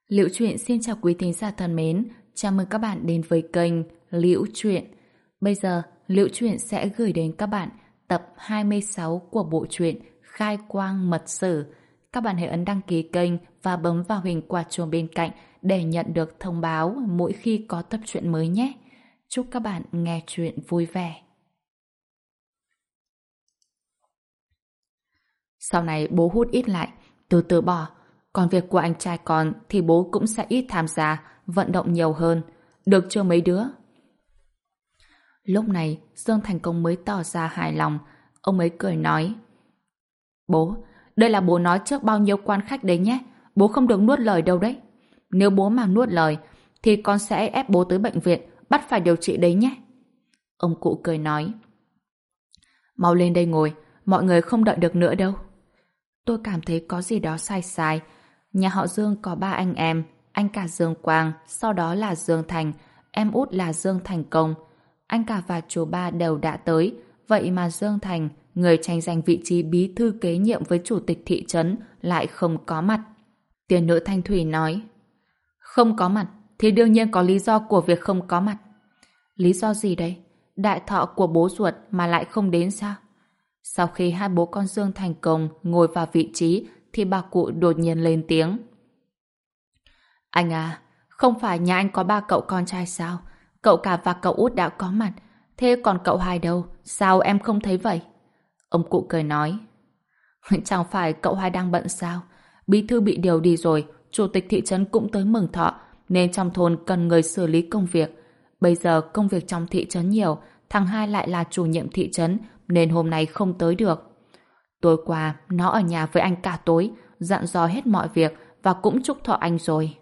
Liễu Chuyện xin chào quý thính giả thân mến, chào mừng các bạn đến với kênh Liễu Chuyện. Bây giờ, Liễu Chuyện sẽ gửi đến các bạn tập 26 của bộ truyện Khai Quang Mật Sử. Các bạn hãy ấn đăng ký kênh và bấm vào hình quả chuông bên cạnh để nhận được thông báo mỗi khi có tập truyện mới nhé. Chúc các bạn nghe truyện vui vẻ. Sau này bố hút ít lại, từ từ bỏ. Còn việc của anh trai con thì bố cũng sẽ ít tham gia, vận động nhiều hơn. Được chưa mấy đứa? Lúc này, Dương Thành Công mới tỏ ra hài lòng. Ông ấy cười nói: Bố, đây là bố nói trước bao nhiêu quan khách đấy nhé. Bố không được nuốt lời đâu đấy. Nếu bố mà nuốt lời, thì con sẽ ép bố tới bệnh viện, bắt phải điều trị đấy nhé. Ông cụ cười nói: Mau lên đây ngồi, mọi người không đợi được nữa đâu. Tôi cảm thấy có gì đó sai sai. Nhà họ Dương có 3 anh em, anh cả Dương Quang, sau đó là Dương Thành, em út là Dương Thành Công. Anh cả và chú ba đều đã tới, vậy mà Dương Thành, người tranh giành vị trí bí thư kế nhiệm với chủ tịch thị trấn, lại không có mặt. Tiền nữ Thanh Thủy nói: Không có mặt, thì đương nhiên có lý do của việc không có mặt. Lý do gì đấy? Đại thọ của bố ruột mà lại không đến sao? Sau khi hai bố con Dương Thành Công ngồi vào vị trí thì bà cụ đột nhiên lên tiếng: Anh à, không phải nhà anh có 3 cậu con trai sao? Cậu cả và cậu út đã có mặt. Thế còn cậu hai đâu? Sao em không thấy vậy? Ông cụ cười nói: Chẳng phải cậu hai đang bận sao? Bí thư bị điều đi rồi, chủ tịch thị trấn cũng tới mừng thọ, nên trong thôn cần người xử lý công việc. Bây giờ công việc trong thị trấn nhiều, thằng hai lại là chủ nhiệm thị trấn, nên hôm nay không tới được. Tối qua, nó ở nhà với anh cả tối, dặn dò hết mọi việc và cũng chúc thọ anh rồi.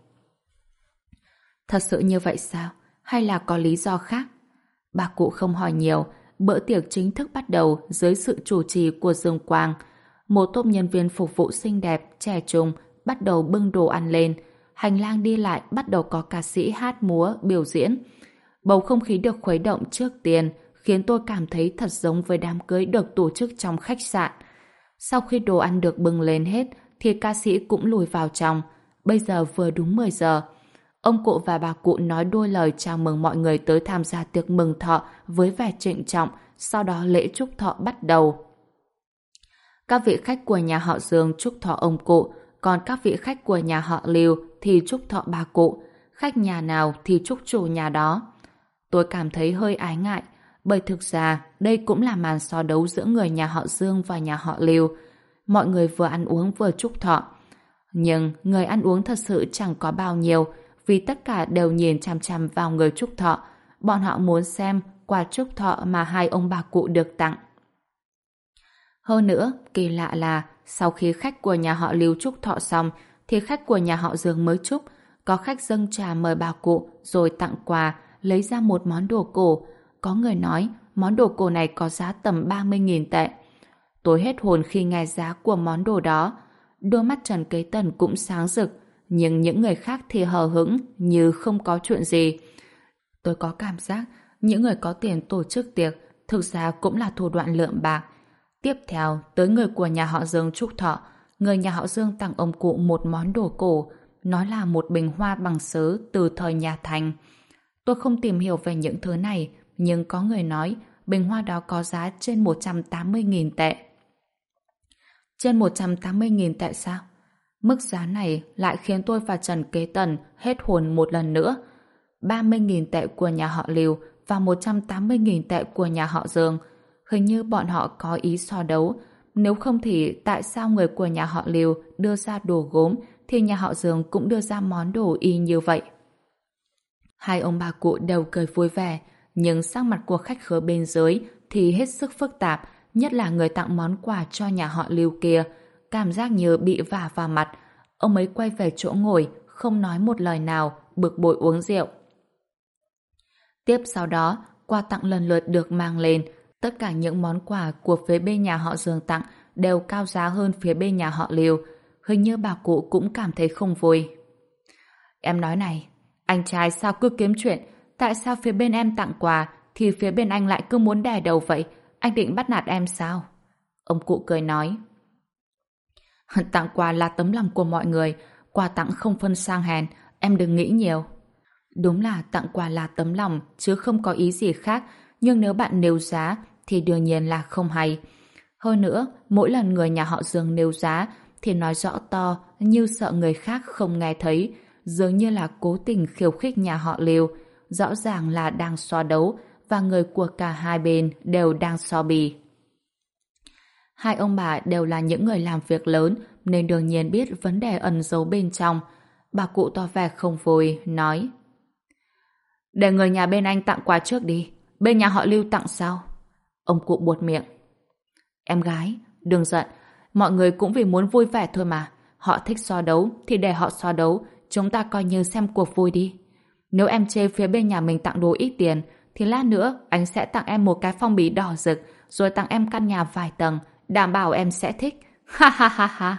Thật sự như vậy sao? Hay là có lý do khác? Bà cụ không hỏi nhiều, bữa tiệc chính thức bắt đầu dưới sự chủ trì của Dương Quang. Một tốp nhân viên phục vụ xinh đẹp, trẻ trung bắt đầu bưng đồ ăn lên. Hành lang đi lại bắt đầu có ca sĩ hát múa, biểu diễn. Bầu không khí được khuấy động trước tiên khiến tôi cảm thấy thật giống với đám cưới được tổ chức trong khách sạn. Sau khi đồ ăn được bưng lên hết thì ca sĩ cũng lùi vào trong. Bây giờ vừa đúng 10 giờ. Ông cụ và bà cụ nói đôi lời chào mừng mọi người tới tham gia tiệc mừng thọ với vẻ trịnh trọng, sau đó lễ chúc thọ bắt đầu. Các vị khách của nhà họ Dương chúc thọ ông cụ, còn các vị khách của nhà họ Lưu thì chúc thọ bà cụ. Khách nhà nào thì chúc chủ nhà đó. Tôi cảm thấy hơi ái ngại, bởi thực ra đây cũng là màn so đấu giữa người nhà họ Dương và nhà họ Lưu. Mọi người vừa ăn uống vừa chúc thọ. Nhưng người ăn uống thật sự chẳng có bao nhiêu, vì tất cả đều nhìn chằm chằm vào người chúc thọ. Bọn họ muốn xem quà chúc thọ mà hai ông bà cụ được tặng. Hơn nữa, kỳ lạ là sau khi khách của nhà họ Lưu chúc thọ xong thì khách của nhà họ Dương mới chúc. Có khách dâng trà mời bà cụ rồi tặng quà, lấy ra một món đồ cổ. Có người nói món đồ cổ này có giá tầm 30.000 tệ. Tôi hết hồn khi nghe giá của món đồ đó. Đôi mắt Trần Kế Tần cũng sáng rực, nhưng những người khác thì hờ hững như không có chuyện gì. Tôi có cảm giác những người có tiền tổ chức tiệc thực ra cũng là thủ đoạn lượm bạc. Tiếp theo tới người của nhà họ Dương chúc thọ. Người nhà họ Dương tặng ông cụ một món đồ cổ, nó là một bình hoa bằng sứ từ thời nhà Thanh. Tôi không tìm hiểu về những thứ này, nhưng có người nói bình hoa đó có giá trên 180.000 tệ. Trên 180.000 tệ sao? Mức giá này lại khiến tôi và Trần Kế Tần hết hồn một lần nữa. 30.000 tệ của nhà họ Lưu và 180.000 tệ của nhà họ Dương. Hình như bọn họ có ý so đấu. Nếu không thì tại sao người của nhà họ Lưu đưa ra đồ gốm thì nhà họ Dương cũng đưa ra món đồ y như vậy? Hai ông bà cụ đều cười vui vẻ, nhưng sắc mặt của khách khứa bên dưới thì hết sức phức tạp, nhất là người tặng món quà cho nhà họ Lưu kia. Cảm giác như bị vả vào mặt. Ông ấy quay về chỗ ngồi, không nói một lời nào, bực bội uống rượu. Tiếp sau đó, quà tặng lần lượt được mang lên. Tất cả những món quà của phía bên nhà họ Dương tặng đều cao giá hơn phía bên nhà họ Lưu. Hình như bà cụ cũng cảm thấy không vui. Em nói này, anh trai sao cứ kiếm chuyện? Tại sao phía bên em tặng quà thì phía bên anh lại cứ muốn đè đầu vậy? Anh định bắt nạt em sao? Ông cụ cười nói. Tặng quà là tấm lòng của mọi người. quà tặng không phân sang hèn, em đừng nghĩ nhiều. Đúng là tặng quà là tấm lòng, chứ không có ý gì khác, nhưng nếu bạn nêu giá, thì đương nhiên là không hay. Hơn nữa, mỗi lần người nhà họ Dương nêu giá, thì nói rõ to, như sợ người khác không nghe thấy, dường như là cố tình khiêu khích nhà họ Lưu, rõ ràng là đang so đấu, và người của cả hai bên đều đang so bì. Hai ông bà đều là những người làm việc lớn, nên đương nhiên biết vấn đề ẩn giấu bên trong. Bà cụ tỏ vẻ không vui, nói: để người nhà bên anh tặng quà trước đi, bên nhà họ Lưu tặng sau. Ông cụ buột miệng: em gái, đừng giận, mọi người cũng vì muốn vui vẻ thôi mà. Họ thích so đấu thì để họ so đấu, chúng ta coi như xem cuộc vui đi. Nếu em chê phía bên nhà mình tặng đồ ít tiền, thì lát nữa anh sẽ tặng em một cái phong bì đỏ rực, rồi tặng em căn nhà vài tầng, đảm bảo em sẽ thích. Ha ha ha ha.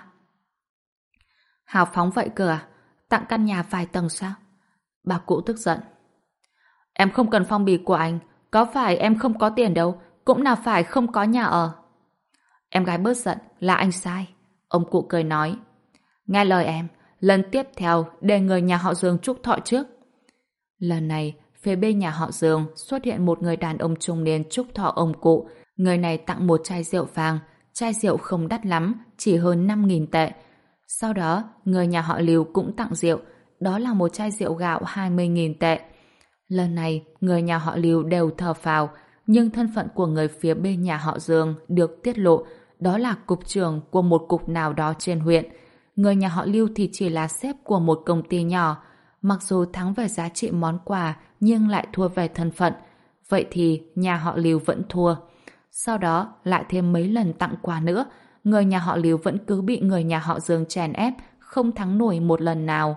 Hào phóng vậy cơ à? Tặng căn nhà vài tầng sao? Bà cụ tức giận: em không cần phong bì của anh, có phải em không có tiền đâu, cũng nào phải không có nhà ở. Em gái bớt giận, là anh sai. Ông cụ cười nói: nghe lời em, lần tiếp theo để người nhà họ Dương chúc thọ trước. Lần này, phía bên nhà họ Dương xuất hiện một người đàn ông trung niên chúc thọ ông cụ. Người này tặng một chai rượu vàng, chai rượu không đắt lắm, chỉ hơn 5.000 tệ. Sau đó, người nhà họ Lưu cũng tặng rượu, đó là một chai rượu gạo 20.000 tệ. Lần này, người nhà họ Lưu đều thở phào, nhưng thân phận của người phía bên nhà họ Dương được tiết lộ, đó là cục trưởng của một cục nào đó trên huyện. Người nhà họ Lưu thì chỉ là sếp của một công ty nhỏ, mặc dù thắng về giá trị món quà nhưng lại thua về thân phận. Vậy thì nhà họ Lưu vẫn thua. Sau đó lại thêm mấy lần tặng quà nữa, người nhà họ Lưu vẫn cứ bị người nhà họ Dương chèn ép, không thắng nổi một lần nào.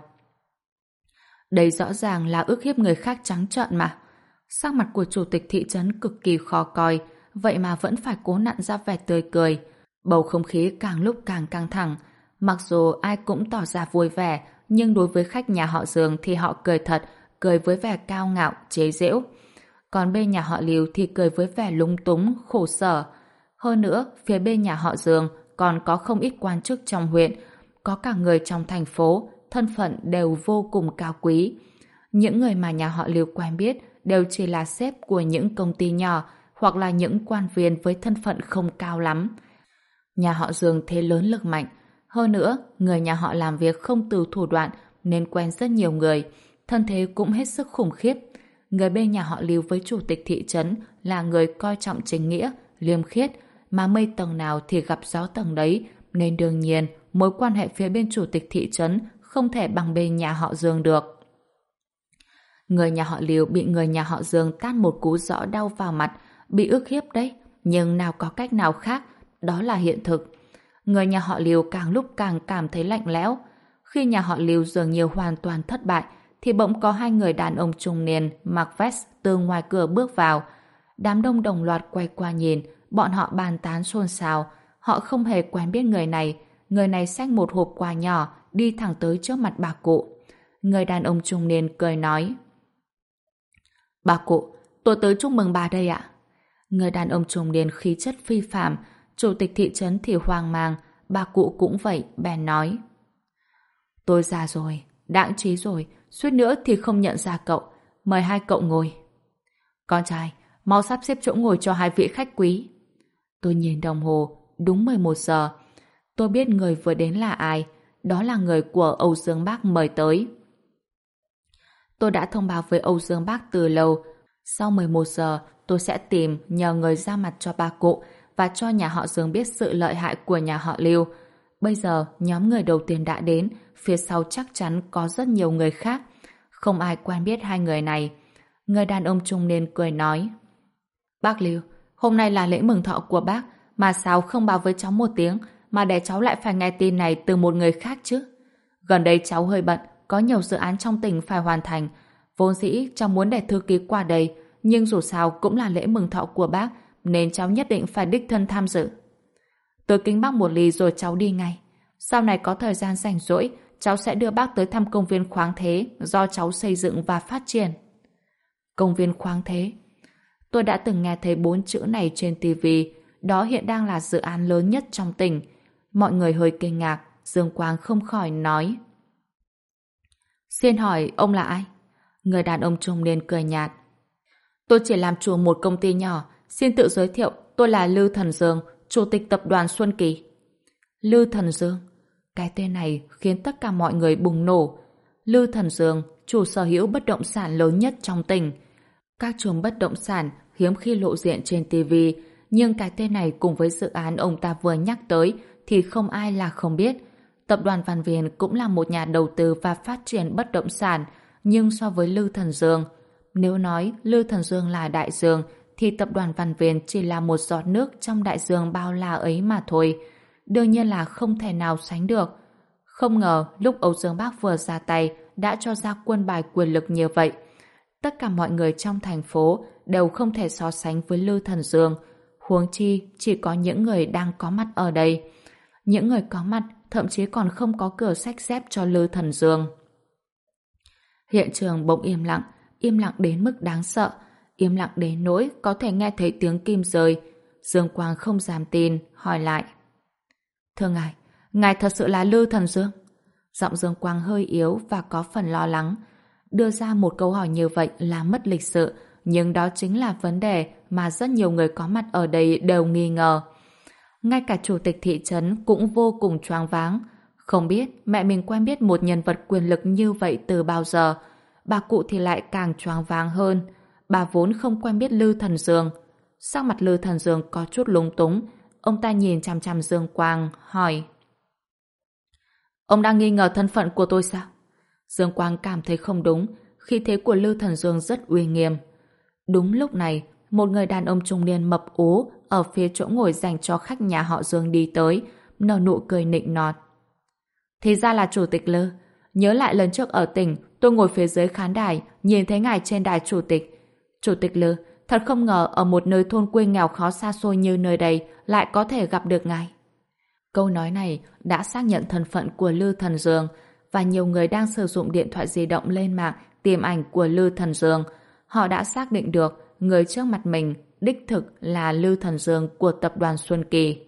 Đây rõ ràng là ức hiếp người khác trắng trợn mà. Sắc mặt của chủ tịch thị trấn cực kỳ khó coi, vậy mà vẫn phải cố nặn ra vẻ tươi cười. Bầu không khí càng lúc càng căng thẳng. Mặc dù ai cũng tỏ ra vui vẻ, nhưng đối với khách nhà họ Dương thì họ cười thật, cười với vẻ cao ngạo, chế giễu. Còn bên nhà họ Lưu thì cười với vẻ lúng túng, khổ sở. Hơn nữa, phía bên nhà họ Dương còn có không ít quan chức trong huyện, có cả người trong thành phố, thân phận đều vô cùng cao quý. Những người mà nhà họ Lưu quen biết đều chỉ là sếp của những công ty nhỏ hoặc là những quan viên với thân phận không cao lắm. Nhà họ Dương thế lớn lực mạnh. Hơn nữa, người nhà họ làm việc không từ thủ đoạn nên quen rất nhiều người. Thân thế cũng hết sức khủng khiếp. Người bên nhà họ Lưu với chủ tịch thị trấn là người coi trọng chính nghĩa, liêm khiết, mà mây tầng nào thì gặp gió tầng đấy, nên đương nhiên mối quan hệ phía bên chủ tịch thị trấn không thể bằng bên nhà họ Dương được. Người nhà họ Lưu bị người nhà họ Dương tát một cú rõ đau vào mặt, bị ức hiếp đấy, nhưng nào có cách nào khác, đó là hiện thực. Người nhà họ Lưu càng lúc càng cảm thấy lạnh lẽo. Khi nhà họ Lưu dường như hoàn toàn thất bại, thì bỗng có hai người đàn ông trung niên mặc vest từ ngoài cửa bước vào. Đám đông đồng loạt quay qua nhìn, bọn họ bàn tán xôn xao. Họ không hề quen biết người này. Người này xách một hộp quà nhỏ, đi thẳng tới trước mặt bà cụ. Người đàn ông trung niên cười nói: bà cụ, tôi tới chúc mừng bà đây ạ. Người đàn ông trung niên khí chất phi phàm, chủ tịch thị trấn thì hoang mang, bà cụ cũng vậy, bèn nói: tôi già rồi, đãng trí rồi, suýt nữa thì không nhận ra cậu, mời hai cậu ngồi. Con trai, mau sắp xếp chỗ ngồi cho hai vị khách quý. Tôi nhìn đồng hồ, đúng 11 giờ. Tôi biết người vừa đến là ai, đó là người của Âu Dương Bác mời tới. Tôi đã thông báo với Âu Dương Bác từ lâu. Sau 11 giờ, tôi sẽ tìm nhờ người ra mặt cho bà cụ và cho nhà họ Dương biết sự lợi hại của nhà họ Lưu. Bây giờ, nhóm người đầu tiên đã đến, phía sau chắc chắn có rất nhiều người khác. Không ai quen biết hai người này. Người đàn ông trung niên cười nói: bác Lưu, hôm nay là lễ mừng thọ của bác, mà sao không báo với cháu một tiếng, mà để cháu lại phải nghe tin này từ một người khác chứ? Gần đây cháu hơi bận, có nhiều dự án trong tỉnh phải hoàn thành. Vốn dĩ cháu muốn để thư ký qua đây, nhưng dù sao cũng là lễ mừng thọ của bác, nên cháu nhất định phải đích thân tham dự. Tôi kính bác một ly rồi cháu đi ngay. Sau này có thời gian rảnh rỗi, cháu sẽ đưa bác tới thăm công viên Khoáng Thế do cháu xây dựng và phát triển. Công viên Khoáng Thế. Tôi đã từng nghe thấy 4 chữ này trên TV. Đó hiện đang là dự án lớn nhất trong tỉnh. Mọi người hơi kinh ngạc. Dương Quang không khỏi nói: Xin hỏi ông là ai? Người đàn ông trung niên cười nhạt. Tôi chỉ làm chủ một công ty nhỏ. Xin tự giới thiệu, tôi là Lư Thần Dương, chủ tịch tập đoàn Xuân Kỳ. Lư Thần Dương. Cái tên này khiến tất cả mọi người bùng nổ. Lư Thần Dương, chủ sở hữu bất động sản lớn nhất trong tỉnh. Các chùm bất động sản hiếm khi lộ diện trên TV, nhưng cái tên này cùng với dự án ông ta vừa nhắc tới thì không ai là không biết. Tập đoàn Văn Viên cũng là một nhà đầu tư và phát triển bất động sản, nhưng so với Lư Thần Dương, nếu nói Lư Thần Dương là đại dương, thì tập đoàn Văn Viên chỉ là một giọt nước trong đại dương bao la ấy mà thôi. Đương nhiên là không thể nào sánh được. Không ngờ lúc Âu Dương Bác vừa ra tay đã cho ra quân bài quyền lực như vậy. Tất cả mọi người trong thành phố đều không thể so sánh với Lư Thần Dương. Huống chi chỉ có những người đang có mặt ở đây. Những người có mặt thậm chí còn không có cửa xách dép cho Lư Thần Dương. Hiện trường bỗng im lặng đến mức đáng sợ, im lặng đến nỗi có thể nghe thấy tiếng kim rơi. Dương Quang không dám tin, hỏi lại. Thưa ngài thật sự là Lư Thần Dương? Giọng Dương Quang hơi yếu và có phần lo lắng. Đưa ra một câu hỏi như vậy là mất lịch sự, nhưng đó chính là vấn đề mà rất nhiều người có mặt ở đây đều nghi ngờ. Ngay cả chủ tịch thị trấn cũng vô cùng choáng váng. Không biết mẹ mình quen biết một nhân vật quyền lực như vậy từ bao giờ. Bà cụ thì lại càng choáng váng hơn. Bà vốn không quen biết Lư Thần Dương. Sắc mặt Lư Thần Dương có chút lúng túng. Ông ta nhìn chằm chằm Dương Quang, hỏi. Ông đang nghi ngờ thân phận của tôi sao? Dương Quang cảm thấy không đúng. Khí thế của Lư Thần Dương rất uy nghiêm. Đúng lúc này, một người đàn ông trung niên mập ú ở phía chỗ ngồi dành cho khách nhà họ Dương đi tới, nở nụ cười nịnh nọt. Thì ra là chủ tịch Lư. Nhớ lại lần trước ở tỉnh, tôi ngồi phía dưới khán đài, nhìn thấy ngài trên đài chủ tịch. Chủ tịch Lư, thật không ngờ ở một nơi thôn quê nghèo khó xa xôi như nơi đây lại có thể gặp được ngài. Câu nói này đã xác nhận thân phận của Lư Thần Dương, và nhiều người đang sử dụng điện thoại di động lên mạng tìm ảnh của Lư Thần Dương. Họ đã xác định được người trước mặt mình đích thực là Lư Thần Dương của tập đoàn Xuân Kỳ.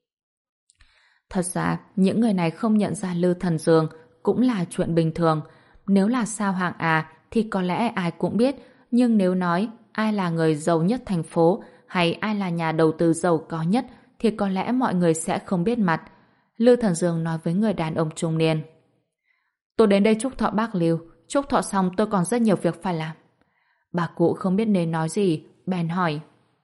Thật ra, những người này không nhận ra Lư Thần Dương cũng là chuyện bình thường. Nếu là sao hạng A thì có lẽ ai cũng biết, nhưng nếu nói ai là người giàu nhất thành phố hay ai là nhà đầu tư giàu có nhất thì có lẽ mọi người sẽ không biết mặt. Lư Thần Dương nói với người đàn ông trung niên. Tôi đến đây chúc thọ bác Lưu, chúc thọ xong tôi còn rất nhiều việc phải làm. Bà cụ không biết nên nói gì, bèn hỏi.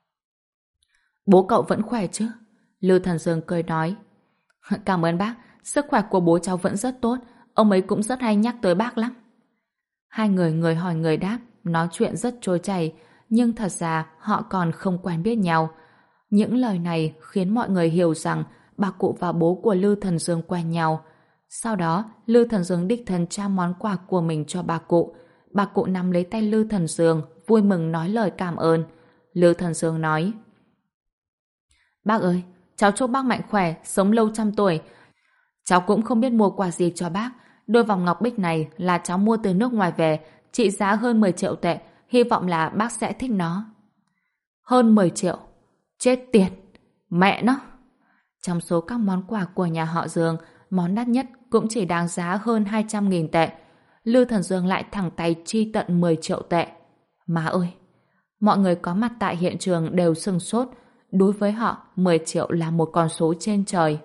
Bố cậu vẫn khỏe chứ? Lư Thần Dương cười nói. Cảm ơn bác, sức khỏe của bố cháu vẫn rất tốt, ông ấy cũng rất hay nhắc tới bác lắm. Hai người người hỏi người đáp, nói chuyện rất trôi chảy, nhưng thật ra họ còn không quen biết nhau. Những lời này khiến mọi người hiểu rằng bà cụ và bố của Lư Thần Dương quen nhau. Sau đó, Lư Thần Dương đích thân trao món quà của mình cho bà cụ. Bà cụ nắm lấy tay Lư Thần Dương, vui mừng nói lời cảm ơn. Lư Thần Dương nói: Bác ơi, cháu chúc bác mạnh khỏe, sống lâu trăm tuổi. Cháu cũng không biết mua quà gì cho bác. Đôi vòng ngọc bích này là cháu mua từ nước ngoài về, trị giá hơn 10 triệu tệ. Hy vọng là bác sẽ thích nó. Hơn 10 triệu? Chết tiệt! Mẹ nó! Trong số các món quà của nhà họ Dương, món đắt nhất cũng chỉ đáng giá hơn 200.000 tệ. Lư Thần Dương lại thẳng tay chi tận 10 triệu tệ. Má ơi! Mọi người có mặt tại hiện trường đều sửng sốt. Đối với họ, 10 triệu là một con số trên trời.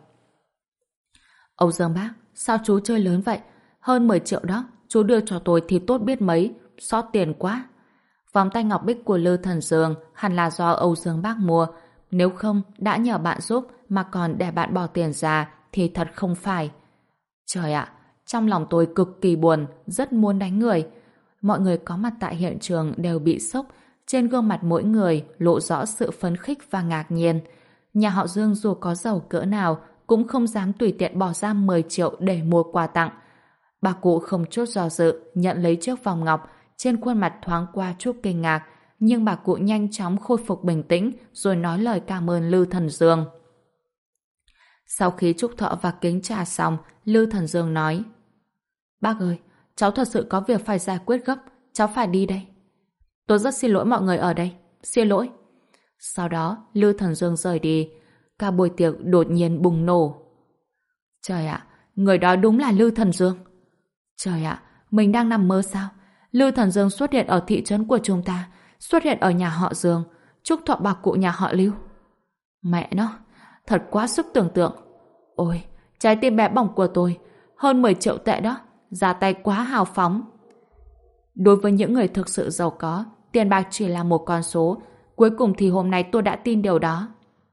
Âu Dương bác, sao chú chơi lớn vậy? Hơn 10 triệu đó, chú đưa cho tôi thì tốt biết mấy, xót tiền quá. Vòng tay ngọc bích của Lư Thần Dương hẳn là do Âu Dương bác mua. Nếu không, đã nhờ bạn giúp mà còn để bạn bỏ tiền ra thì thật không phải. Trời ạ, trong lòng tôi cực kỳ buồn, rất muốn đánh người. Mọi người có mặt tại hiện trường đều bị sốc. Trên gương mặt mỗi người lộ rõ sự phấn khích và ngạc nhiên. Nhà họ Dương dù có giàu cỡ nào cũng không dám tùy tiện bỏ ra 10 triệu để mua quà tặng. Bà cụ không chút do dự nhận lấy chiếc vòng ngọc, trên khuôn mặt thoáng qua chút kinh ngạc, nhưng bà cụ nhanh chóng khôi phục bình tĩnh rồi nói lời cảm ơn Lư Thần Dương. Sau khi chúc thọ và kính trà xong, Lư Thần Dương nói: Bác ơi, cháu thật sự có việc phải giải quyết gấp, cháu phải đi đây. Tôi rất xin lỗi mọi người ở đây, xin lỗi. Sau đó, Lư Thần Dương rời đi. Cả buổi tiệc đột nhiên bùng nổ. Trời ạ, người đó đúng là Lư Thần Dương. Trời ạ, Mình đang nằm mơ sao? Lưu Thần Dương xuất hiện ở thị trấn của chúng ta, xuất hiện ở nhà họ Dương, chúc thọ bà cụ nhà họ Lưu. Mẹ nó, thật quá sức tưởng tượng. Ôi, trái tim bé bỏng của tôi, hơn 10 triệu tệ đó, ra tay quá hào phóng. Đối với những người thực sự giàu có, tiền bạc chỉ là một con số, cuối cùng thì hôm nay tôi đã tin điều đó.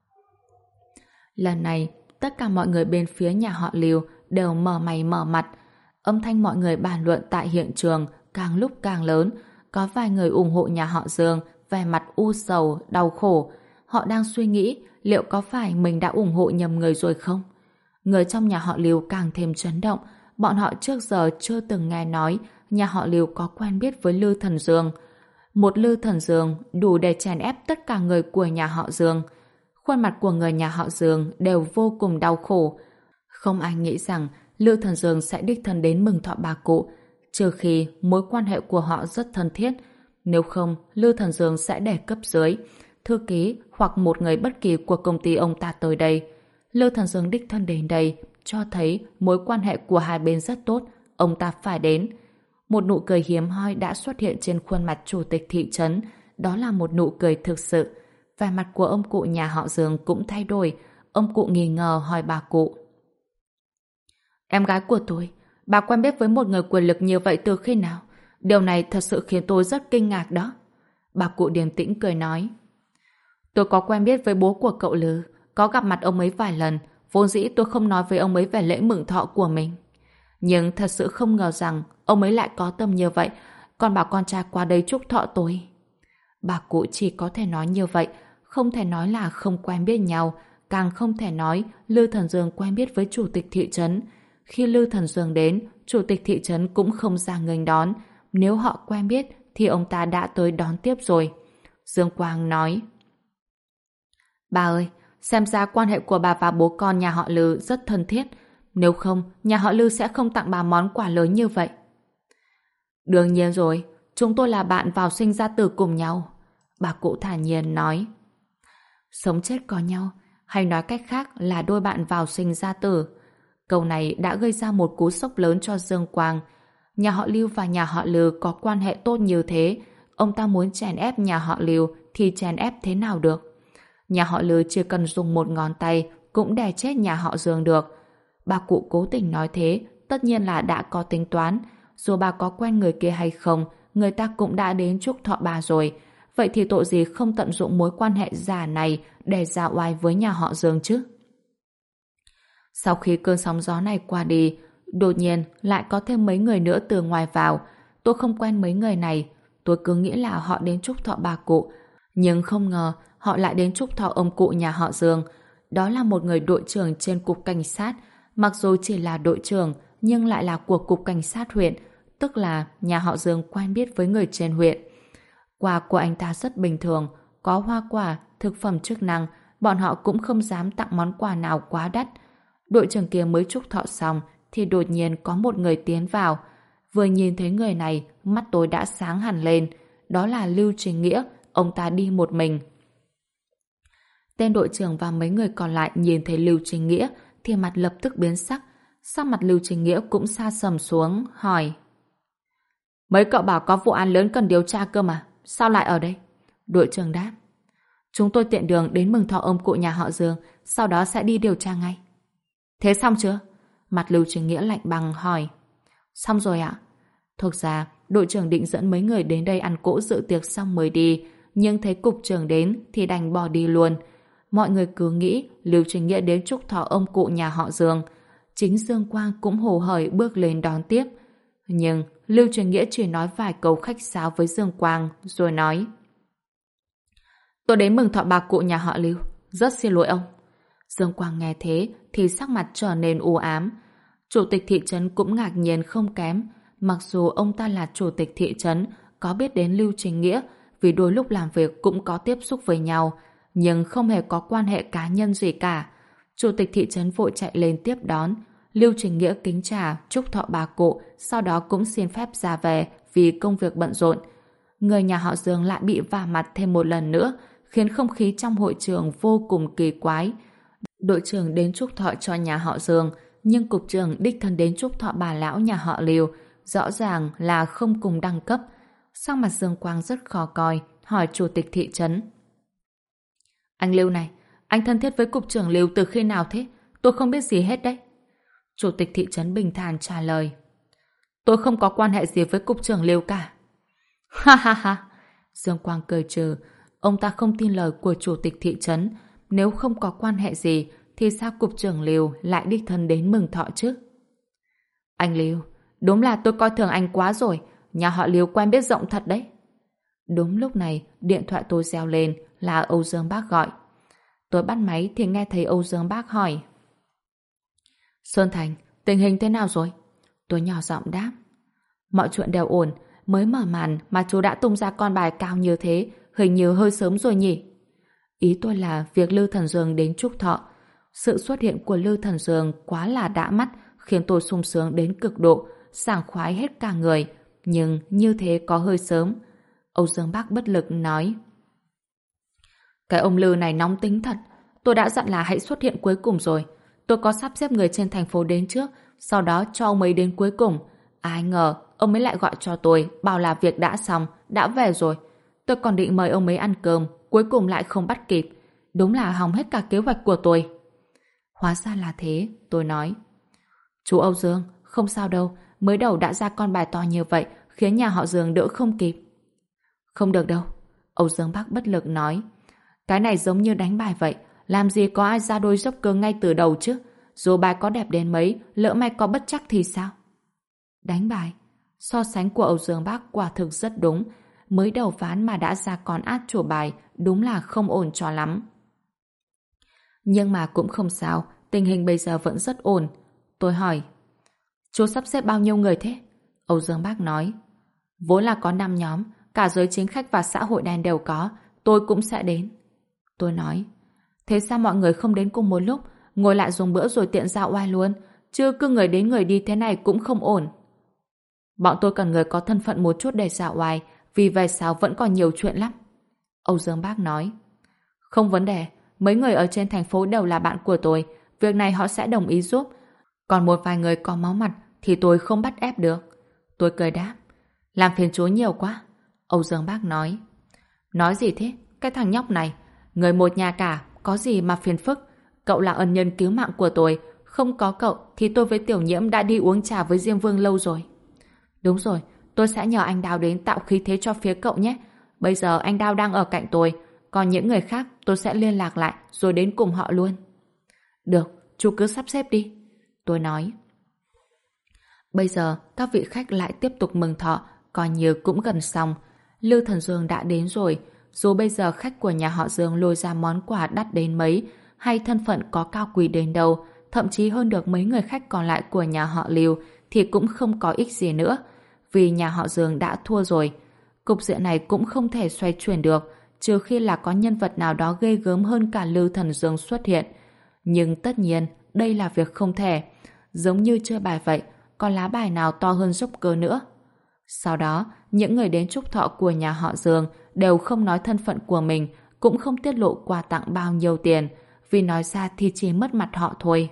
Lần này, tất cả mọi người bên phía nhà họ Lưu đều mở mày mở mặt. Âm thanh mọi người bàn luận tại hiện trường càng lúc càng lớn. Có vài người ủng hộ nhà họ Dương, vẻ mặt u sầu, đau khổ. Họ đang suy nghĩ liệu có phải mình đã ủng hộ nhầm người rồi không? Người trong nhà họ Lưu càng thêm chấn động. Bọn họ trước giờ chưa từng nghe nói nhà họ Lưu có quen biết với Lưu Thần Dương. Một Lưu Thần Dương đủ để chèn ép tất cả người của nhà họ Dương. Khuôn mặt của người nhà họ Dương đều vô cùng đau khổ. Không ai nghĩ rằng Lưu Thần Dương sẽ đích thân đến mừng thọ bà cụ, trừ khi mối quan hệ của họ rất thân thiết. Nếu không, Lưu Thần Dương sẽ để cấp dưới, thư ký hoặc một người bất kỳ của công ty ông ta tới đây. Lưu Thần Dương đích thân đến đây cho thấy mối quan hệ của hai bên rất tốt, ông ta phải đến. Một nụ cười hiếm hoi đã xuất hiện trên khuôn mặt chủ tịch thị trấn, đó là một nụ cười thực sự. Vẻ mặt của ông cụ nhà họ Dương cũng thay đổi, ông cụ nghi ngờ hỏi bà cụ. Em gái của tôi, bà quen biết với một người quyền lực như vậy từ khi nào? Điều này thật sự khiến tôi rất kinh ngạc đó. Bà cụ điềm tĩnh cười nói. Tôi có quen biết với bố của cậu Lư, có gặp mặt ông ấy vài lần, vốn dĩ tôi không nói với ông ấy về lễ mừng thọ của mình. Nhưng thật sự không ngờ rằng ông ấy lại có tâm như vậy, còn bảo con trai qua đây chúc thọ tôi. Bà cụ chỉ có thể nói như vậy, không thể nói là không quen biết nhau, càng không thể nói Lưu Thần Dương quen biết với chủ tịch thị trấn. Khi Lưu Thần Dương đến, chủ tịch thị trấn cũng không ra nghênh đón. Nếu họ quen biết thì ông ta đã tới đón tiếp rồi. Dương Quang nói: Bà ơi, xem ra quan hệ của bà và bố con nhà họ Lư rất thân thiết. Nếu không, nhà họ Lư sẽ không tặng bà món quà lớn như vậy. Đương nhiên rồi, chúng tôi là bạn vào sinh ra tử cùng nhau. Bà cụ thản nhiên nói. Sống chết có nhau, hay nói cách khác là đôi bạn vào sinh ra tử. Câu này đã gây ra một cú sốc lớn cho Dương Quang. Nhà họ Lưu và nhà họ Lư có quan hệ tốt như thế, ông ta muốn chèn ép nhà họ Lưu thì chèn ép thế nào được? Nhà họ Lư chỉ cần dùng một ngón tay cũng đè chết nhà họ Dương được. Bà cụ cố tình nói thế, tất nhiên là đã có tính toán. Dù bà có quen người kia hay không, người ta cũng đã đến chúc thọ bà rồi. Vậy thì tội gì không tận dụng mối quan hệ giả này để ra oai với nhà họ Dương chứ? Sau khi cơn sóng gió này qua đi, đột nhiên lại có thêm mấy người nữa từ ngoài vào. Tôi không quen mấy người này. Tôi cứ nghĩ là họ đến chúc thọ bà cụ. Nhưng không ngờ họ lại đến chúc thọ ông cụ nhà họ Dương. Đó là một người đội trưởng trên cục cảnh sát. Mặc dù chỉ là đội trưởng, nhưng lại là của cục cảnh sát huyện. Tức là nhà họ Dương quen biết với người trên huyện. Quà của anh ta rất bình thường. Có hoa quả, thực phẩm chức năng. Bọn họ cũng không dám tặng món quà nào quá đắt. Đội trưởng kia mới chúc thọ xong thì đột nhiên có một người tiến vào. Vừa nhìn thấy người này, mắt tôi đã sáng hẳn lên. Đó là Lưu Trình Nghĩa. Ông ta đi một mình. Tên đội trưởng và mấy người còn lại nhìn thấy Lưu Trình Nghĩa thì mặt lập tức biến sắc. Sắc mặt Lưu Trình Nghĩa cũng sa sầm xuống, hỏi: Mấy cậu bảo có vụ án lớn cần điều tra cơ mà, sao lại ở đây? Đội trưởng đáp: Chúng tôi tiện đường đến mừng thọ ông cụ nhà họ Dương, sau đó sẽ đi điều tra ngay. Thế xong chưa? Mặt Lưu Trình Nghĩa lạnh băng hỏi. Xong rồi ạ. Thực ra, đội trưởng định dẫn mấy người đến đây ăn cỗ dự tiệc xong mới đi, nhưng thấy cục trưởng đến thì đành bỏ đi luôn. Mọi người cứ nghĩ Lưu Trình Nghĩa đến chúc thọ ông cụ nhà họ Dương. Chính Dương Quang cũng hồ hởi bước lên đón tiếp. Nhưng Lưu Trình Nghĩa chỉ nói vài câu khách sáo với Dương Quang rồi nói: Tôi đến mừng thọ bà cụ nhà họ Lưu, rất xin lỗi ông. Dương Quang nghe thế thì sắc mặt trở nên u ám. Chủ tịch thị trấn cũng ngạc nhiên không kém. Mặc dù ông ta là chủ tịch thị trấn, có biết đến Lưu Trình Nghĩa vì đôi lúc làm việc cũng có tiếp xúc với nhau, nhưng không hề có quan hệ cá nhân gì cả. Chủ tịch thị trấn vội chạy lên tiếp đón. Lưu Trình Nghĩa kính trà chúc thọ bà cụ, sau đó cũng xin phép ra về vì công việc bận rộn. Người nhà họ Dương lại bị vả mặt thêm một lần nữa, khiến không khí trong hội trường vô cùng kỳ quái. Đội trưởng đến chúc thọ cho nhà họ Dương, nhưng cục trưởng đích thân đến chúc thọ bà lão nhà họ Lưu. rõ ràng là không cùng đẳng cấp. Sắc mặt Dương Quang rất khó coi, hỏi chủ tịch thị trấn. Anh Lưu này, anh thân thiết với cục trưởng Lưu từ khi nào thế? Tôi không biết gì hết đấy. Chủ tịch thị trấn bình thản trả lời. Tôi không có quan hệ gì với cục trưởng Lưu cả. Ha ha ha. Dương Quang cười trừ. Ông ta không tin lời của chủ tịch thị trấn. Nếu không có quan hệ gì thì sao cục trưởng Lưu lại đích thân đến mừng thọ chứ? Anh Lưu, đúng là tôi coi thường anh quá rồi. Nhà họ Lưu quen biết rộng thật đấy. Đúng lúc này, điện thoại tôi reo lên là Âu Dương Bác gọi. Tôi bắt máy thì nghe thấy Âu Dương Bác hỏi. Sơn Thành, tình hình thế nào rồi? Tôi nhỏ giọng đáp. Mọi chuyện đều ổn, mới mở màn mà chú đã tung ra con bài cao như thế, hình như hơi sớm rồi nhỉ? Ý tôi là việc Lư Thần Dương đến chúc thọ. Sự xuất hiện của Lư Thần Dương quá là đã mắt, khiến tôi sung sướng đến cực độ, sảng khoái hết cả người. Nhưng như thế có hơi sớm. Âu Dương Bác bất lực nói. Cái ông Lư này nóng tính thật. Tôi đã dặn là hãy xuất hiện cuối cùng rồi. Tôi có sắp xếp người trên thành phố đến trước, sau đó cho ông ấy đến cuối cùng. Ai ngờ, ông ấy lại gọi cho tôi, bảo là việc đã xong, đã về rồi. Tôi còn định mời ông ấy ăn cơm, cuối cùng lại không bắt kịp. Đúng là hỏng hết cả kế hoạch của tôi. Hóa ra là thế, tôi nói. Chú Âu Dương, không sao đâu, mới đầu đã ra con bài to như vậy, khiến nhà họ Dương đỡ không kịp. Không được đâu, Âu Dương Bác bất lực nói. Cái này giống như đánh bài vậy, làm gì có ai ra đôi dốc cơ ngay từ đầu chứ? Dù bài có đẹp đến mấy, lỡ may có bất trắc thì sao? Đánh bài? So sánh của Âu Dương Bác quả thực rất đúng. Mới đầu ván mà đã ra con át chủ bài, đúng là không ổn cho lắm. Nhưng mà cũng không sao, tình hình bây giờ vẫn rất ổn. Tôi hỏi, chú sắp xếp bao nhiêu người thế? Âu Dương Bác nói, vốn là có 5 nhóm, cả giới chính khách và xã hội đen đều có, tôi cũng sẽ đến. Tôi nói, thế sao mọi người không đến cùng một lúc, ngồi lại dùng bữa rồi tiện ra oai luôn, chứ cứ người đến người đi thế này cũng không ổn. Bọn tôi cần người có thân phận một chút để ra oai, vì về sau vẫn còn nhiều chuyện lắm. Âu Dương Bác nói, không vấn đề, mấy người ở trên thành phố đều là bạn của tôi, việc này họ sẽ đồng ý giúp. Còn một vài người có máu mặt thì tôi không bắt ép được. Tôi cười đáp, làm phiền chú nhiều quá. Âu Dương Bác nói gì thế? Cái thằng nhóc này, người một nhà cả, có gì mà phiền phức? Cậu là ân nhân cứu mạng của tôi, không có cậu thì tôi với Tiểu Nhiễm đã đi uống trà với Diêm Vương lâu rồi. Đúng rồi, tôi sẽ nhờ anh Đào đến tạo khí thế cho phía cậu nhé. Bây giờ anh Đào đang ở cạnh tôi, còn những người khác tôi sẽ liên lạc lại rồi đến cùng họ luôn. Được, chú cứ sắp xếp đi. Tôi nói. Bây giờ các vị khách lại tiếp tục mừng thọ, coi như cũng gần xong. Lưu Thần Dương đã đến rồi. Dù bây giờ khách của nhà họ Dương lôi ra món quà đắt đến mấy, hay thân phận có cao quý đến đâu, thậm chí hơn được mấy người khách còn lại của nhà họ Lưu, thì cũng không có ích gì nữa. Vì nhà họ Dương đã thua rồi. Cục diện này cũng không thể xoay chuyển được, trừ khi là có nhân vật nào đó ghê gớm hơn cả Lưu Thần Dương xuất hiện. Nhưng tất nhiên, đây là việc không thể. Giống như chơi bài vậy, có lá bài nào to hơn dốc cơ nữa. Sau đó, những người đến chúc thọ của nhà họ Dương đều không nói thân phận của mình, cũng không tiết lộ quà tặng bao nhiêu tiền, vì nói ra thì chỉ mất mặt họ thôi.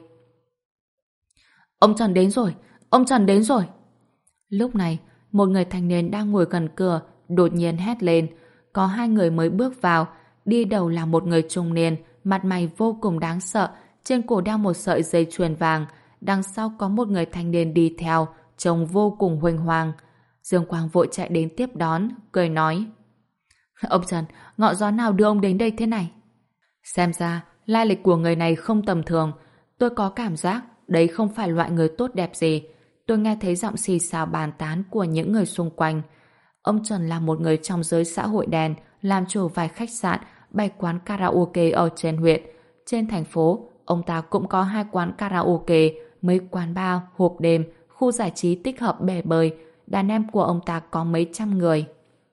Ông Trần đến rồi! Ông Trần đến rồi! Lúc này, một người thanh niên đang ngồi gần cửa, đột nhiên hét lên. Có hai người mới bước vào, đi đầu là một người trung niên, mặt mày vô cùng đáng sợ, trên cổ đeo một sợi dây chuyền vàng, đằng sau có một người thanh niên đi theo, trông vô cùng huênh hoang. Dương Quang vội chạy đến tiếp đón, cười nói: Ông Trần, ngọn gió nào đưa ông đến đây thế này? Xem ra, lai lịch của người này không tầm thường. Tôi có cảm giác đấy không phải loại người tốt đẹp gì. Tôi nghe thấy giọng xì xào bàn tán của những người xung quanh. Ông Trần là một người trong giới xã hội đen, làm chủ vài khách sạn, 7 quán karaoke ở trên huyện. Trên thành phố, ông ta cũng có 2 quán karaoke, mấy quán bar, hộp đêm, khu giải trí tích hợp bể bơi. Đàn em của ông ta có mấy trăm người.